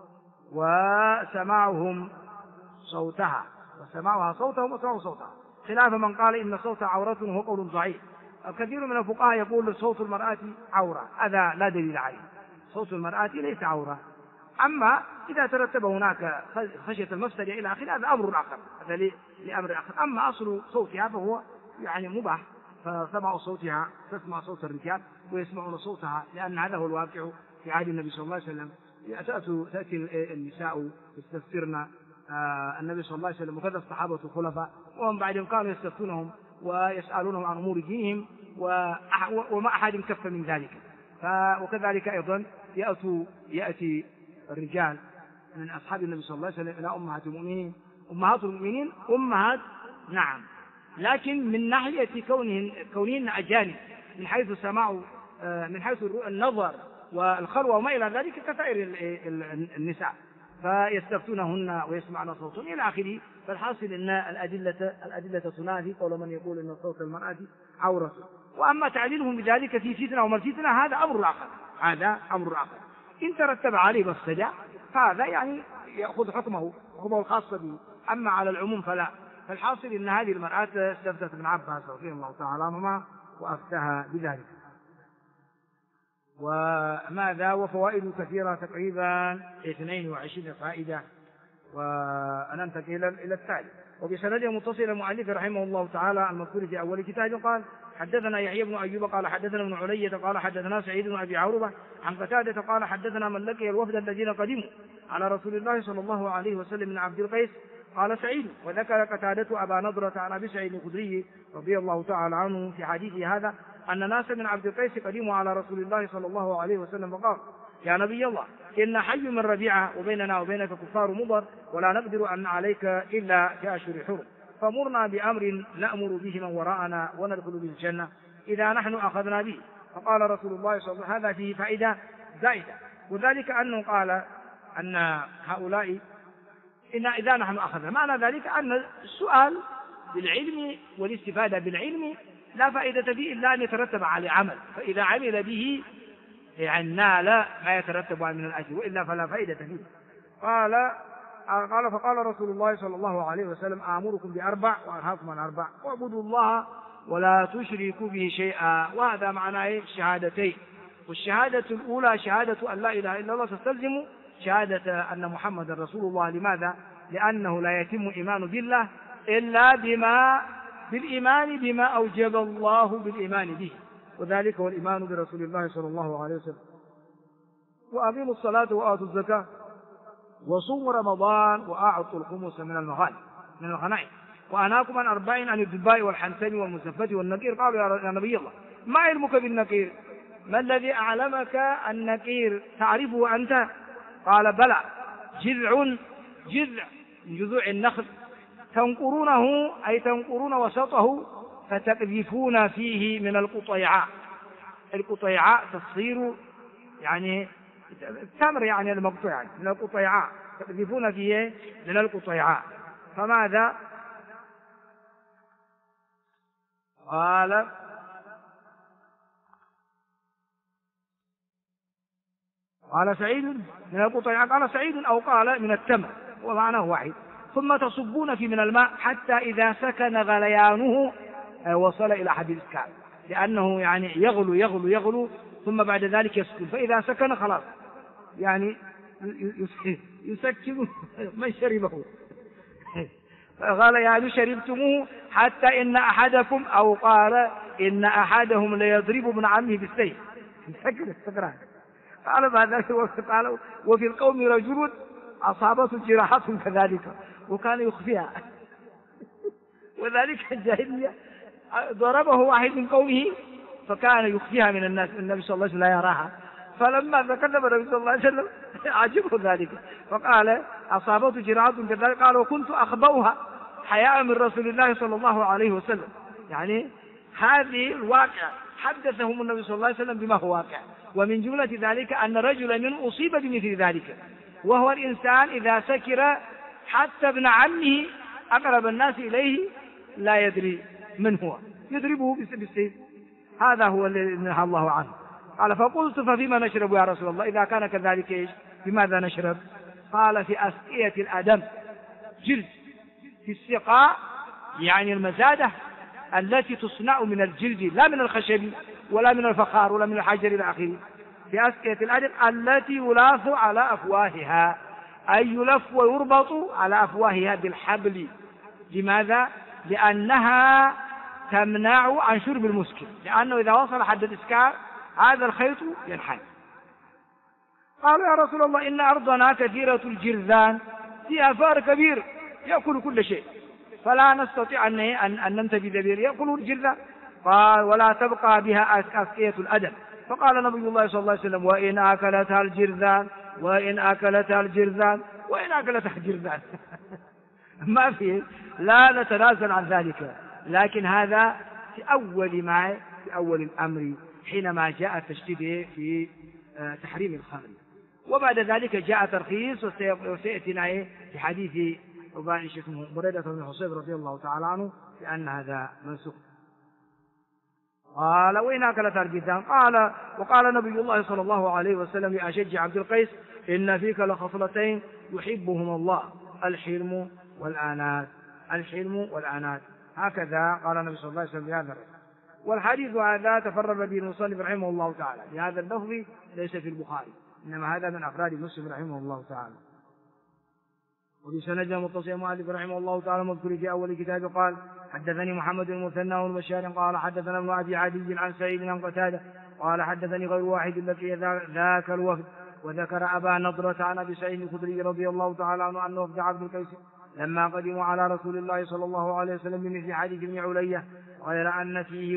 وسماع صوتها خلاف من قال إن الصوت عورة وهو قول ضعيف. الكثير من الفقهاء يقول صوت المرأة عورة، هذا لا دليل عليه، صوت المرأة ليس عورة. أما إذا ترتب هناك خشية المفسدة إلى آخره هذا أمر آخر، هذا لأمر آخر. أما أصل صوتها فهو يعني مباح، فسمع صوتها تسمع صوت الرجال ويسمعون صوتها، لأن هذا هو الواقع في عهد النبي صلى الله عليه وسلم. تأتي النساء يستفسرن النبي صلى الله عليه وسلم، وكذا الصحابة الخلفاء، وهم بعدهم كانوا يستفتونهم ويسألونهم عن أمور دينهم، وما أحد كف من ذلك. وكذلك أيضا يأتي الرجال من أصحاب النبي صلى الله عليه وسلم إلى أمهات المؤمنين أمهات نعم، لكن من ناحية كونهن أجانب من حيث السماع، من حيث النظر والخلوة وما إلى ذلك كسائر النساء، فيستفتونهن ويسمعن صوتهن إلى آخره. فالحاصل أن الأدلة تنافي قول من يقول أن صوت المرأة عورة. وأما تعليلهم بذلك في فتنة وما الفتنة هذا أمر آخر. إن ترتب عليه مفسدة فهذا يعني يأخذ حكمه الخاص به، أما على العموم فلا. فالحاصل أن هذه المرأة استفتت ابن عباس رضي الله تعالى عنهما وأفتها بذلك. وماذا وفوائد كثيرة تقريبا 22 فائدة. وننتقل إلى التالي. وبسند متصل المؤلف رحمه الله تعالى المذكور في أول كتاب قال حدثنا يحيى بن أيوب قال حدثنا ابن علية قال حدثنا سعيد بن أبي عروبة عن قتادة قال حدثنا من لقي الوفد الذين قدموا على رسول الله صلى الله عليه وسلم من عبد القيس قال سعيد. وذكر قتادة أبا نضرة عن أبي سعيد الخدري رضي الله تعالى عنه في حديثه هذا أن ناس من عبد القيس قدموا على رسول الله صلى الله عليه وسلم فقال يا نبي الله إن حي من ربيعة وبيننا وبينك كفار مضر ولا نقدر أن عليك إلا كأشهر حرم، فمرنا بأمر نأمر به من وراءنا وندخل به الجنة إذا نحن أخذنا به. فقال رسول الله صلى الله عليه وسلم هذا فيه فائدة زائدة، وذلك أنه قال أن هؤلاء إن إذا نحن أخذنا، معنى ذلك أن السؤال بالعلم والاستفادة بالعلم لا فائدة فيه إلا أن يترتب على عمل، فإذا عمل به يعني نال ما يترتب من الأجر، وإلا فلا فائدة فيه. فقال رسول الله صلى الله عليه وسلم آمركم بأربع وأنهاكم عن أربع، واعبدوا الله ولا تشركوا به شيئا. وهذا معناه الشهادتين. والشهادة الأولى شهادة أن لا إله إلا الله تستلزم شهادة أن محمد رسول الله. لماذا؟ لأنه لا يتم إيمان بالله إلا بالإيمان بما أوجب الله بالإيمان به، وذلك هو الإيمان برسول الله صلى الله عليه وسلم. وأقيموا الصلاة وآتوا الزكاة وصوموا رمضان وأعطوا الخمس من الغنائم وأنهاكم عن أربع عن الدباء والحنتم والمزفة والنقير. قالوا يا نبي الله ما علمك بالنقير؟ ما الذي أعلمك النقير تعرفه أنت؟ قال بلى، جذع من جذوع النخل تنقرونه أي تنقرون وسطه فتقذفون فيه من القطيعاء. القطيعاء تصير يعني التمر يعني المقطوع من القطيعاء، تقذفون فيه من القطيعاء. فماذا قال سعيد من القطيعاء، قال سعيد أو قال من التمر ومعناه واحد. ثم تصبون في من الماء حتى إذا سكن غليانه وصل إلى حد الإسكان، لأنه يعني يغلو يغلو يغلو ثم بعد ذلك يسكن، فإذا سكن خلاص يعني يسكن من شربه. قال يعني شربتموه حتى إن أحدكم أو قال إن أحدهم ليضرب ابن عمه بالسيف. قال بعد ذلك قال وفي القوم رجل أصابته جراحة كذلك وكان يخفيها. وذلك الجاهلية ضربه واحد من قومه فكان يخفيها من الناس، النبي صلى الله عليه وسلم لا يراها، فلما تكلم النبي صلى الله عليه وسلم عجبه ذلك فقال أصابته جراحة كذلك، قال وكنت أخبوها حياء من رسول الله صلى الله عليه وسلم. يعني هذه الواقع حدثهم النبي صلى الله عليه وسلم بما هو واقع، ومن جملة ذلك أن رجلا من أصيب بمثل ذلك، وهو الإنسان إذا سكر حتى ابن عمه أقرب الناس إليه لا يدري من هو يضربه بالسيف. هذا هو الذي نهى الله عنه. قال فقلت ففيما نشرب يا رسول الله؟ إذا كان كذلك إيش بماذا نشرب؟ قال في أسقية الأدم، جلد في السقاء يعني المزادة التي تصنع من الجلد لا من الخشب ولا من الفخار ولا من الحجر إلى آخره. في أسقية الأدم التي يلاف على أفواهها، أي يلف ويربط على أفواهها بالحبل. لماذا؟ لأنها تمنع عن شرب المسكر، لأنه إذا وصل حد الإسكار هذا الخيط ينحل. قالوا يا رسول الله إن أرضنا كثيرة الجرذان فيها فار كبير يأكل كل شيء فلا نستطيع أن ننتبه به يأكل الجرذان. قال ولا تبقى بها أسقية الأدم. فقال نبي الله صلى الله عليه وسلم وإن أكلتها الجرذان وإن أكلتها الجرذان وإن أكلتها الجرذان. ما فيه، لا نتنازل عن ذلك، لكن هذا في أول الأمر حينما جاء التشديد في تحريم الخمر، وبعد ذلك جاء ترخيص وسيأتينا في حديث بريدة بن حصيب رضي الله تعالى عنه لأن هذا منسوخ. قال وإن أكلتها الجرذان قال وقال نبي الله صلى الله عليه وسلم لأشج عبد القيس إن فيك لخصلتين يحبهما الله الحلم والآنات. الحلم والآنات هكذا قال النبي صلى الله عليه وسلم بهذا الرجل. والحديث هذا تفرد به المصنف رحمه الله تعالى بهذا اللفظ ليس في البخاري، إنما هذا من أفراد مسلم رحمه الله تعالى. وبسند متصل مؤلف رحمه الله تعالى مذكور في أول كتابه قال حدثني محمد بن المثنى والبشار قال حدثنا ابن أبي عدي عن سعيد عن قتادة قال حدثني غير واحد الذي ذاك الوفد وذكر أبا نضرة عن أبي سعيد الخدري رضي الله تعالى عنه أن وفد عبد القيس لما قدموا على رسول الله صلى الله عليه وسلم بمثل حديث ابن علية غير أن فيه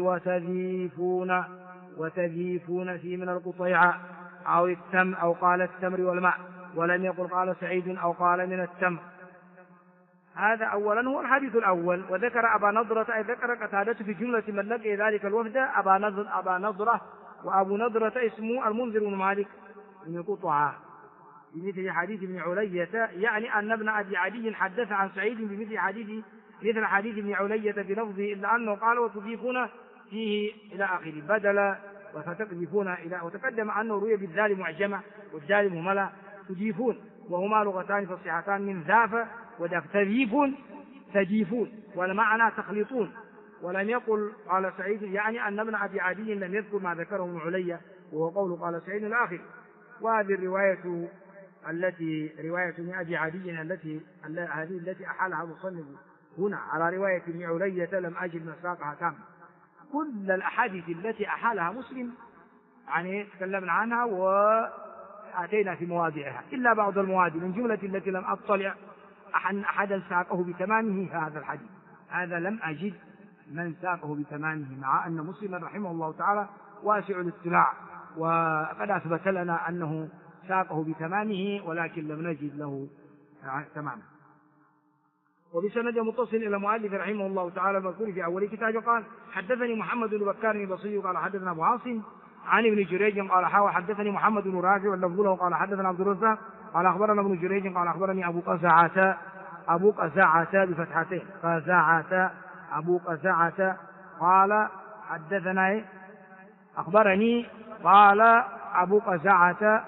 وتذيفون فيه من القطيعة أو التمر أو قال التمر والماء، ولم يقل قال سعيد أو قال من التمر. هذا أولا هو الحديث الأول. وذكر أبا نضرة أي ذكر قتادة في جملة من لقي ذلك الوفد أبا نضرة، وأبو نضرة اسمه المنذر بن مالك بن قطعة بمثل حديث ابن علية، يعني أن ابن أبي عدي حدث عن سعيد بمثل حديث ابن علية بلفظه إلا أنه قال وتضيفون فيه إلى آخره بدل وفتضيفون إلى، وتقدم أنه روي بالذال معجمة والدال مهملة تضيفون، وهما لغتان فصيحتان من ذاف ودف. تجيفون والمعنى تخلطون. ولم يقل قال سعيد، يعني أن ابن أبي عدي لم يذكر ما ذكره ابن علية وهو قول قال سعيد الآخر. وهذه الرواية رواية ابن أبي عدي التي أحالها المصنف هنا على رواية ابن علية لم أجد مساقها تامة. كل الأحاديث التي أحالها مسلم يعني تكلمنا عنها وأتينا في مواضعها إلا بعض المواضع من جملة التي لم أطلع أحدا ساقه بتمامه هذا الحديث. هذا لم أجد من ساقه بتمامه، مع أن مسلم رحمه الله تعالى واسع الاطلاع وقد أثبت لنا أنه ساقه بتمامه، ولكن لم نجد له تماما. وبسند متصل إلى مؤلف رحمه الله تعالى المذكور في أول كتابه قال حدثني محمد بن بكار البصري قال حدثنا أبو عاصم عن ابن جريج قال حدثني محمد بن رافع واللفظ له قال حدثنا عبد الرزاق قال أخبرنا ابن جريج قال أخبرني أبو قزعة بفتحتين أبو قزعة قال حدثنا أخبرني قال أبو قزعة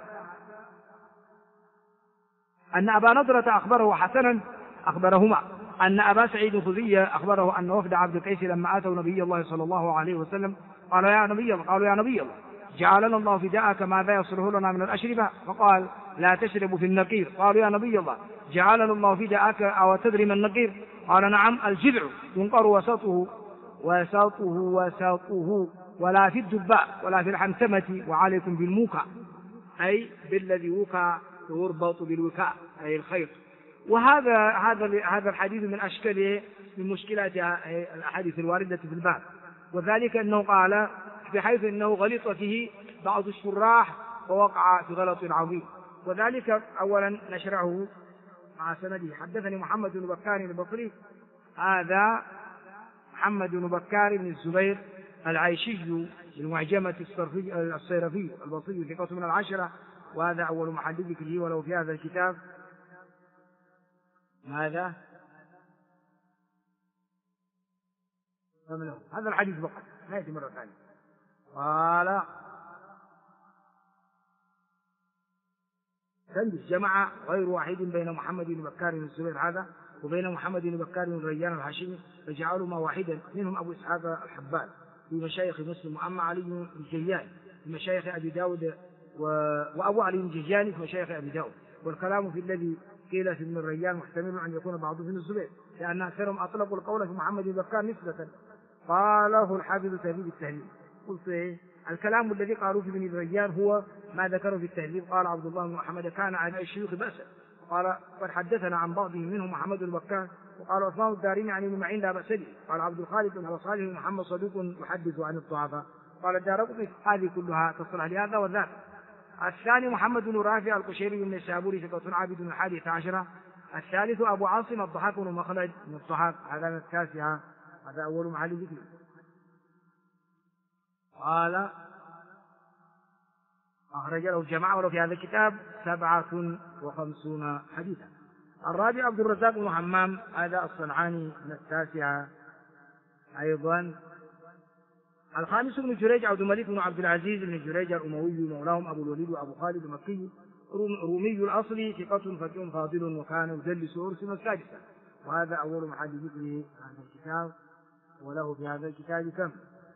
أن أبا نضرة أخبره حسنا أخبرهما أن أبا سعيد الخدري أخبره أن وفد عبد القيس لما آتوا نبي الله صلى الله عليه وسلم قالوا يا نبي الله جعلنا الله فداءك ماذا يصلح لنا من الأشربة فقال لا تشربوا في النقير قالوا يا نبي الله جعلنا الله فداءك أو تدري ما النقير قال نعم الجذع ينقر وسطه ولا في الدباء ولا في الحمسمة وعليكم بالموكى أي بالذي وكى يربط بالوكاء أي الخيط. وهذا الحديث من أشكال من مشكلات الأحاديث الواردة في الباب وذلك أنه قال بحيث أنه غلط فيه بعض الشراح ووقع في غلط عظيم وذلك أولا نشرعه مع سنده حدثني محمد بن بكار البصري هذا محمد بن بكار بن الزبير العيشي بالمعجمة الصيرفي البصري ثقة من العشرة وهذا أول محل ذكره ولو في هذا الكتاب هذا هذا الحديث فقط لا يأتي مرة ثانية قال جمع غير واحد بين محمد بن بكار بن الزبير هذا وبين محمد بن بكار بن ريان الهاشمي فجعلهما واحدا منهم أبو إسحاق الحبان في مشايخ مسلم وأما علي الجياني في مشايخ أبي داود وأبو علي الجياني في مشايخ أبي داود والكلام في الذي قيل في ابن الريان محتمل أن يكون بعضه من الزبير لأن أكثرهم أطلقوا القول في محمد بن بكار نسبة قاله الحافظ تهذيب التهذيب قلت إيه الكلام الذي قالوا في ابن الريان هو ما ذكره في التهذيب قال عبد الله بن محمد كان عن الشيوخ بأسا قال قد حدثنا عن بعضهم منهم محمد بن بكار وقال عثمان الدارمي عن ابن معين لا بأس به قال عبد الخالق بن صالح بن محمد صدوق يحدث عن الضعفاء قال الدارقطني هذه كلها تصلح لهذا وذاك. الثاني محمد بن رافع القشيري بن النسابوري ثقة عابد 11. الثالث أبو عاصم الضحاك بن مخلد من الضحاك هذا من التاسعة هذا أول محل ذكره قال أخرج له الجماعة ولو في هذا الكتاب 57 حديثا. الرابع عبد الرزاق بن حمام هذا الصنعاني من التاسعة أيضا. الخامس بن جريج عبد الملك بن عبد العزيز بن جريج الأموي مولاهم أبو الوليد وأبو خالد المكي رومي الأصل ثقة فقيه فاضل وكان يدلس أرسم السادسة وهذا أول محل ذكره هذا الكتاب وله في هذا الكتاب كم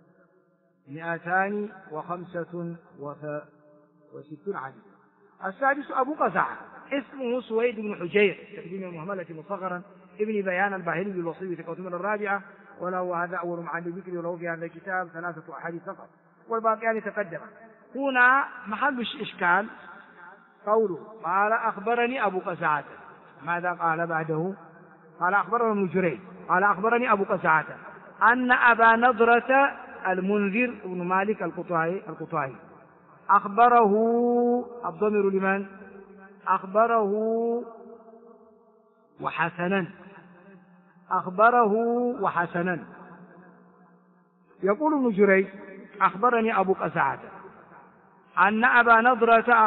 265 حديث. السادس أبو قزعة اسمه سويد بن حجير تقديم المهملة مصغرا ابن بيان الباهلي الوصي ثقة من الرابعة وله هذا أول محل ذكر وله في هذا الكتاب 3 أحاديث فقط والباقيان تقدم. هنا محل إشكال قوله قال أخبرني أبو قزعة ماذا قال بعده؟ قال أخبرنا ابن جريج قال أخبرني أبو قزعة أن أبا نضرة المنذر بن مالك القطعي أخبره الضمير لمن؟ أخبره وحسنا يقول ابن جريج أخبرني أبو قزعة أن أبا نضرة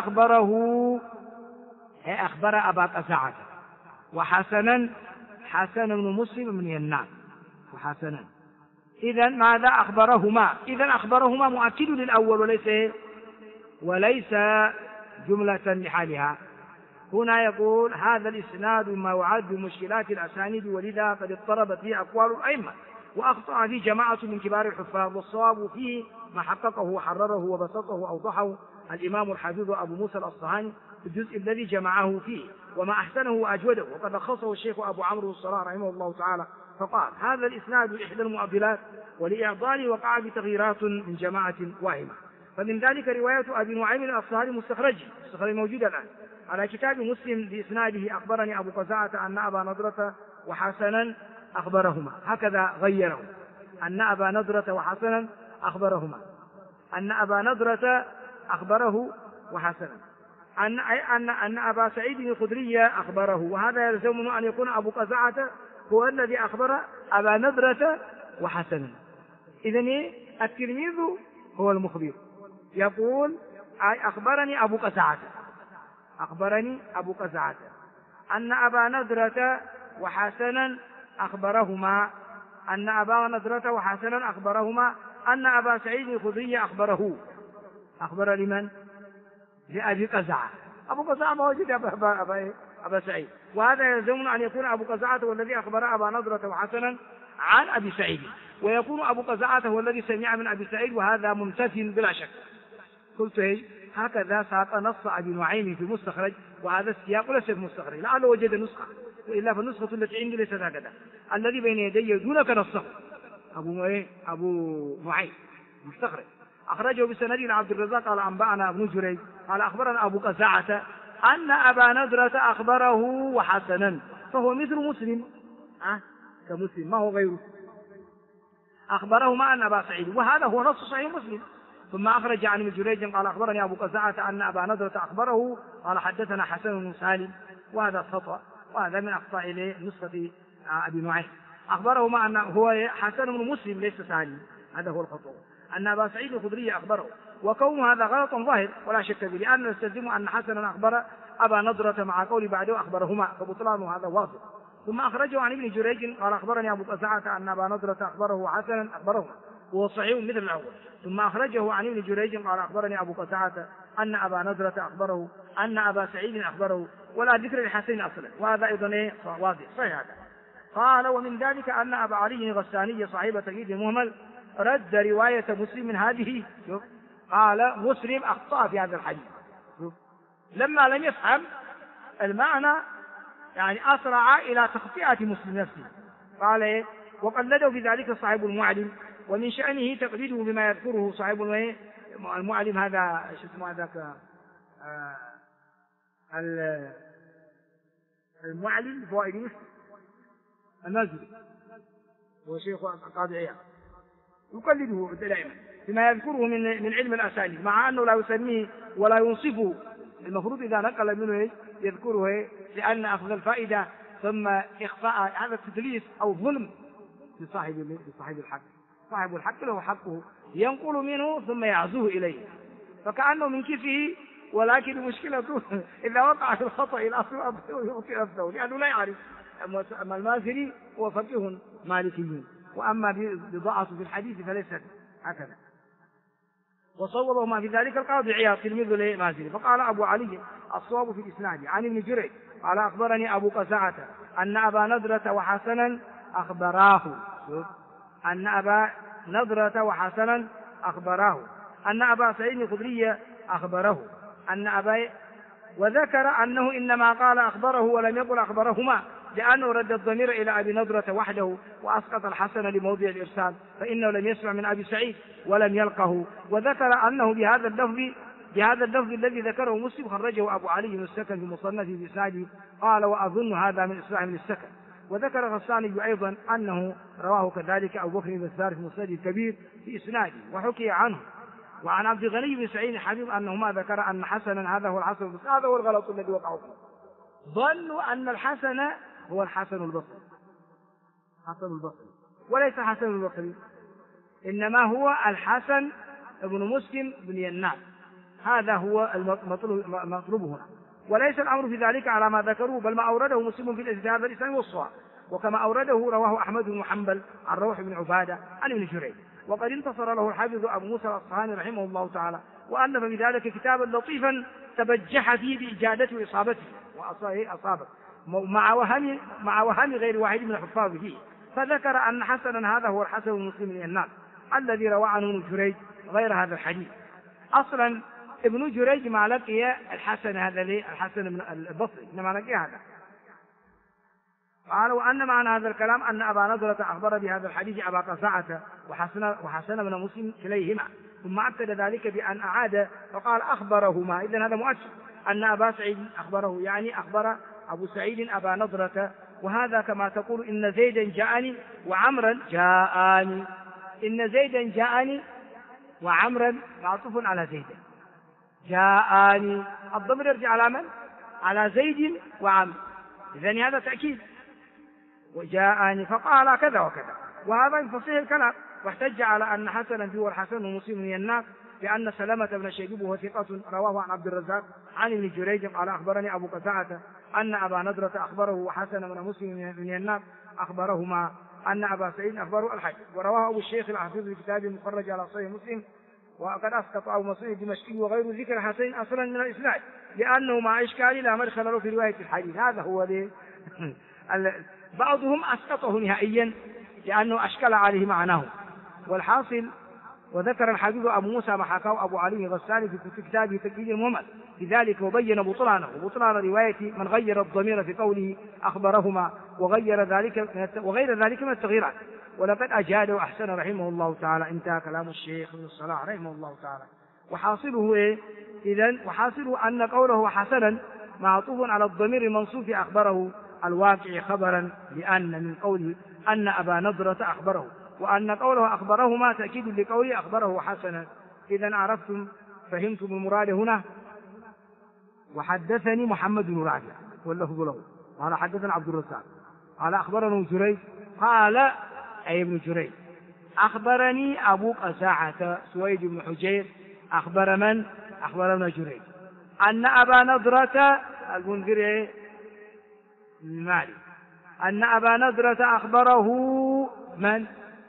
أخبر أبا قزعة وحسنا حسن بن مسلم بن ينام وحسنا إذن ماذا أخبرهما؟ إذن أخبرهما مؤكد للأول وليس جملة لحالها. هنا يقول هذا الإسناد ما يعد مشكلات الأسانيد ولذا قد اضطربت فيه أقوال الأئمة وأخطأ فيه جماعة من كبار الحفاظ والصواب فيه ما حققه وحرره وبسطه وأوضحه الإمام الحافظ أبو موسى الأصفهاني في الجزء الذي جمعه فيه وما أحسنه وأجوده وقد لخصه الشيخ أبو عمرو الصلاح رحمه الله تعالى فقال هذا الإسناد إحدى المؤبلات ولإعضاله وقع بتغييرات من جماعة واهمة. فمن ذلك رواية أبي نعيم الأصفهاني مستخرج موجودة الآن على كتاب مسلم بإسناده أخبرني أبو قزعة أن أبا نضرة وحسنا أخبرهما هكذا غيره أن أبا نضرة وحسنا أخبرهما أن أبا نضرة أخبره وحسنا أن أبا سعيد الخدري أخبره وهذا يلزم أن يكون أبو قزعة هو الذي أخبر أبا نضرة وحسنا. إذن التلميذ هو المخبر، يقول أخبرني أبو قزعة، أخبرني أبو قزعة أن أبا نضرة وحسنا أخبرهما، أن أبا نضرة وحسنا أخبرهما أن أبا سعيد الخدري أخبره. أخبر لمن؟ لأبي قزعة. أبو قزعة ما وجد أبا سعيد، وهذا يلزمنا أن يكون أبو قزعة هو الذي أخبر أبا نضرة وحسنا عن أبي سعيد، ويكون أبو قزعة هو الذي سمع من أبي سعيد، وهذا ممتثل بلا شك. قلت هكذا ساق نص أبي نعيم في المستخرج، وهذا السياق ليس في المستخرج، لعله وجد نسخة، وإلا فالنسخة التي عندي ليست هكذا. الذي بين يدي دونك نصه أبو نعيم مستخرج، أخرجه بسند إلى عبد الرزاق قال أنبأنا ابن جريج قال أخبرنا أبو قزعة أن أبا نضرة أخبره وحسنا، فهو مثل مسلم كمسلم ما هو غيره، أخبرهما أن أبا سعيد، وهذا هو نص صحيح مسلم. ثم أخرج عن ابن جريج قال أخبرني أبو قزعة أن أبا نضرة أخبره قال حدثنا حسن بن سالم، وهذا خطأ، وهذا من أخطاء نسخة أبي نعيم. أخبرهما أن هو حسن بن مسلم ليس سالم، هذا هو الخطأ، أن أبا سعيد الخدري أخبره، وكون هذا غلط ظاهر ولا شك به، لأن نستلزم أن حسنا أخبر أبا نضرة مع قول بعده أخبرهما، فبطلان هذا واضح. ثم أخرجه عن ابن جريج قال أخبرني أبو قزعة أن أبا نضرة أخبره حسنا أخبرهما، وهو صحيح مثل الأول. ثم أخرجه عن ابن جريج قال أخبرني أبو قزعة أن أبا نضرة أخبره أن أبا سعيد أخبره، ولا ذكر لحسين أصلا، وهذا أيضا واضح صحيح هذا. قال ومن ذلك أن أبا علي الغساني صاحب تقييد المهمل رد رواية مسلم من هذه، قال مسلم أخطأ في هذا الحديث لما لم يفهم المعنى، يعني أسرع إلى تخطئة مسلم نفسه. قال وقلده في ذلك صاحب المعلم، ومن شأنه تقليده بما يذكره صاحب المعلم، هذا شو اسمه هذاك المعلم فوائد مسلم المازري، هو شيخ القاضي عياض، يقلده دائما بما يذكره من علم الأساليب، مع أنه لا يسميه ولا ينصفه. المفروض إذا نقل منه يذكره، لأن أخذ الفائدة ثم إخفاء هذا التدليس أو ظلم لصاحب الحق. صاحب الحق له حقه، ينقل منه ثم يعزوه إليه، فكأنه من كيفه، ولكن مشكلته إذا وقع في الخطأ الأصل يخطئ نفسه لأنه لا يعرف. أما المازري هو فقيه مالكي، وأما بضاعته في الحديث فليست هكذا. وصوبه ما في ذلك القاضي عياض تلميذ المازري. فقال أبو علي الصواب في الإسناد عن ابن جريج قال أخبرني أبو قزعة أن أبا نضرة وحسنا أخبراه، أن أبا نضرة وحسنا أخبراه أن أبا سعيد الخدري أخبره أن أبا، وذكر أنه إنما قال أخبره ولم يقل أخبرهما، لأنه رد الضمير إلى أبي نضرة وحده، وأسقط الحسن لموضع الإرسال، فإنه لم يسمع من أبي سعيد ولم يلقه. وذكر أنه بهذا اللفظ الذي ذكره مسلم خرجه أبو علي بن السكن في مصنفه بإسناده، قال وأظن هذا من إصلاح من السكن. وذكر غساني أيضا أنه رواه كذلك أبو بكر بن الثار في مسنده الكبير في إسناده، وحكي عنه وعن عبد الغني بن سعيد حبيب أنهما ذكر أن حسنا هذا هو الحسن البصري. هذا هو الغلط الذي وقعوا فيه، ظنوا أن الحسن هو الحسن البصري، حسن البصري، وليس حسن البصري، إنما هو الحسن ابن مسلم بن ينان، هذا هو المطلوب هنا، وليس الأمر في ذلك على ما ذكروه، بل ما أورده مسلم في هذا الإسلام والصواب، وكما أورده رواه أحمد بن حنبل عن روح بن عبادة عن ابن جريج. وقد انتصر له الحافظ أبو موسى الأصفهاني رحمه الله تعالى، وألف بذلك كتابا لطيفا تبجح فيه بإجادته وإصابته وأصابه مع وهم غير واحد من الحفاظ فيه، فذكر أن حسنا هذا هو الحسن المسلم بن ينان الذي روى عنه ابن جريج غير هذا الحديث. أصلا ابن جريج ما لقي الحسن هذا الحسن البصري، إنما لقي هذا. قال وأن معنى هذا الكلام أن أبا نضرة أخبر بهذا الحديث أبا قزعة وحسن بن مسلم كليهما، ثم أكد ذلك بأن أعاد فقال أخبرهما. إذن هذا مؤكد أن أبا سعيد أخبره، يعني أخبر أبو سعيد أبا نضرة، وهذا كما تقول إن زيدا جاءني وعمرا جاءني، إن زيدا جاءني وعمرا معطوف على زيدا، جاءني الضمير يرجع على من؟ على زيد وعمر، إذن هذا تأكيد. وجاءني فقال كذا وكذا، وهذا من فصيح الكلام. واحتج على أن حسنا فيه والحسن ومسلم من الناس لأن سلمة بن شيبوب وهو ثقة رواه عن عبد الرزاق عن ابن جريج قال أخبرني أبو قتادة أن أبا نضرة أخبره وحسن بن مسلم من الناس أخبرهما أن أبا سعيد أخبره الحج. ورواه أبو الشيخ الحفيظ في كتابه المخرج على صحيح مسلم وقد أسقط أبو مسعود الدمشقي وغير ذكر حسين أصلا من الإسناد لأنه مع إشكال لا مدخل له في رواية الحديث. هذا هو بعضهم أسقطه نهائيا لأنه أشكل عليه معناه. والحاصل وذكر الحبيب أبو موسى ما حكاه أبو علي الغساني في كتابه تكييد المهمل لذلك وبين بطلانه وبطلان رواية من غير الضمير في قوله أخبرهما وغير ذلك من التغييرات. ولقد أجاد وأحسن رحمه الله تعالى. انتهى كلام الشيخ ابن الصلاح رحمه الله تعالى. وحاصله إيه؟ إذن وحاصله أن قوله حسنا معطوف على الضمير المنصوب أخبره الواقع خبرا لأن من قوله أن أبا نضرة أخبره وأن قوله أخبرهما تأكيد لقوله أخبره حسنا. إذن عرفتم فهمتم المراد هنا. وحدثني محمد بن رافع واللفظ له قال حدثنا عبد الرزاق قال أخبرنا جريج قال أي ابن جريج أخبرني أبو قزاعة سويد بن حجير أخبر من؟ أخبرنا جريج أن أبا نضرة المنذر المالي أن أبا نضرة أخبره من؟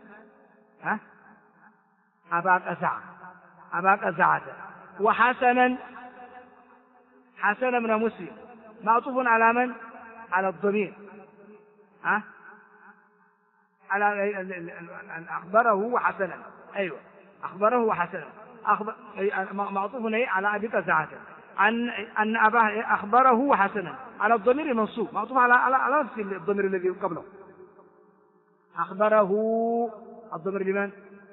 أبا قزاعة وحسنا حسن بن مسلم معطوف على من؟ على الضمير على أخبره وحسنا. أيوة أخبره وحسنا معطوف على أبي قزاعة أن أباه أخبره وحسنا على الضمير المنصوب معطوف على نفس الضمير الذي قبله. أخبره الضمير لمن؟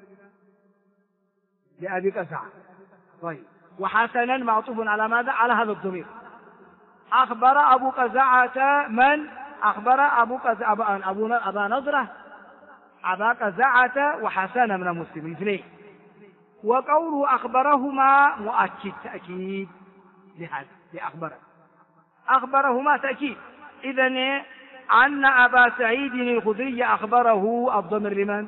لأبي قزاعة. طيب وحسنا معطوف على ماذا؟ على هذا الضمير. أخبر أبو قزاعة من؟ أخبر أبو قزاعة أبا نضرة أبا قزاعة وحسن من مسلم الاثنين. وقوله أخبرهما مؤكد تأكيد لهذا لأخبره أخبرهما تأكيد. إذن أن أبا سعيد الخدري أخبره الضمير لمن؟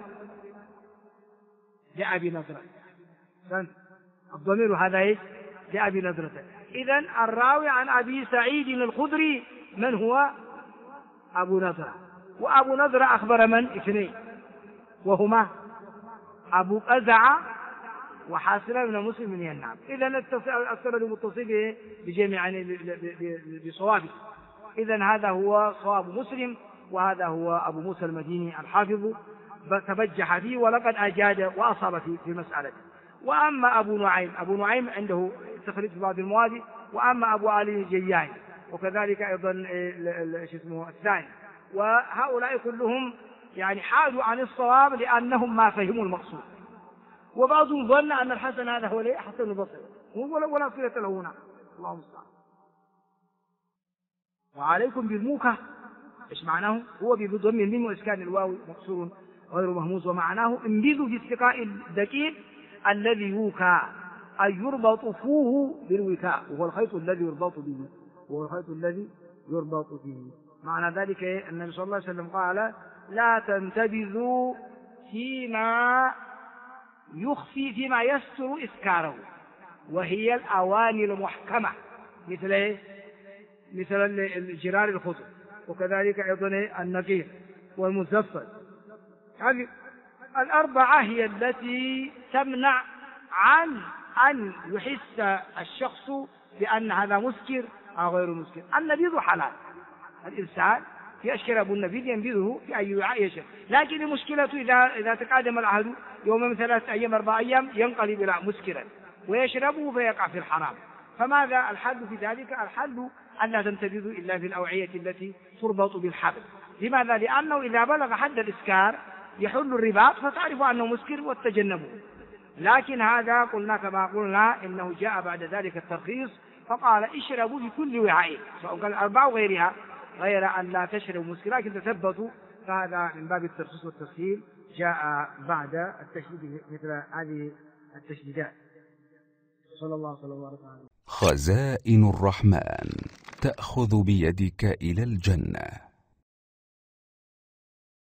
لأبي نضرة. الضمير هذا إيش؟ لأبي نضرة. إذن الراوي عن أبي سعيد الخدري من هو؟ أبو نضرة. وأبو نضرة أخبر من؟ اثنين وهما أبو قزعة وحاسن بن مسلم من النعم. إذن السند المتصل بجميع بصوابه. إذن هذا هو صواب مسلم وهذا هو أبو موسى المديني الحافظ تبجح فيه ولقد أجاد وأصاب في مسألته. وأما أبو نعيم عنده تخريج في بعض المواد. وأما أبو علي الجياني وكذلك أيضا الثاني. وهؤلاء كلهم يعني حادوا عن الصواب لأنهم ما فهموا المقصود. وبعضهم ظن أن الحسن هذا هو حسن البصري ولا صلة له هنا. الله المستعان. وعليكم بالموكة ايش معناه؟ هو بضم الميم وإسكان الواو مكسور غير مهموز ومعناه انبذوا في استقاء الدقيق الذي يوكى أي يربط فوه بالوكاء وهو الخيط الذي يربط به معنى ذلك النبي صلى الله عليه وسلم قال لا تنتبذوا فيما يستر إسكاره وهي الأواني المحكمة مثل الجرار الخضر وكذلك أيضا النقير والمزفر. هذه الأربعة هي التي تمنع عن أن يحس الشخص بأن هذا مسكر أو غير مسكر. النبيذ حلال، الإنسان يشرب النبيذ ينبذه في أي وعاء يشرب، لكن المشكلة إذا تقادم العهد يوم من 3 أيام 4 أيام ينقلب إلى مسكرا ويشربه فيقع في الحرام. فماذا الحل في ذلك؟ الحل أن لا تنتبذ إلا في الأوعية التي تربط بالحبل. لماذا؟ لأنه إذا بلغ حد الإسكار يحل الرباط فتعرف أنه مسكر وتجنبه. لكن هذا قلنا كما قلنا إنه جاء بعد ذلك الترخيص فقال اشربوا في كل وعاء سواء كان 4 وغيرها غير أن لا تشربوا مسكر لكن تثبتوا. فهذا من باب الترخيص والتسهيل جاء بعد التشديد مثل هذه التشديدات. صلى الله عليه وسلم. خزائن الرحمن تأخذ بيدك إلى الجنة.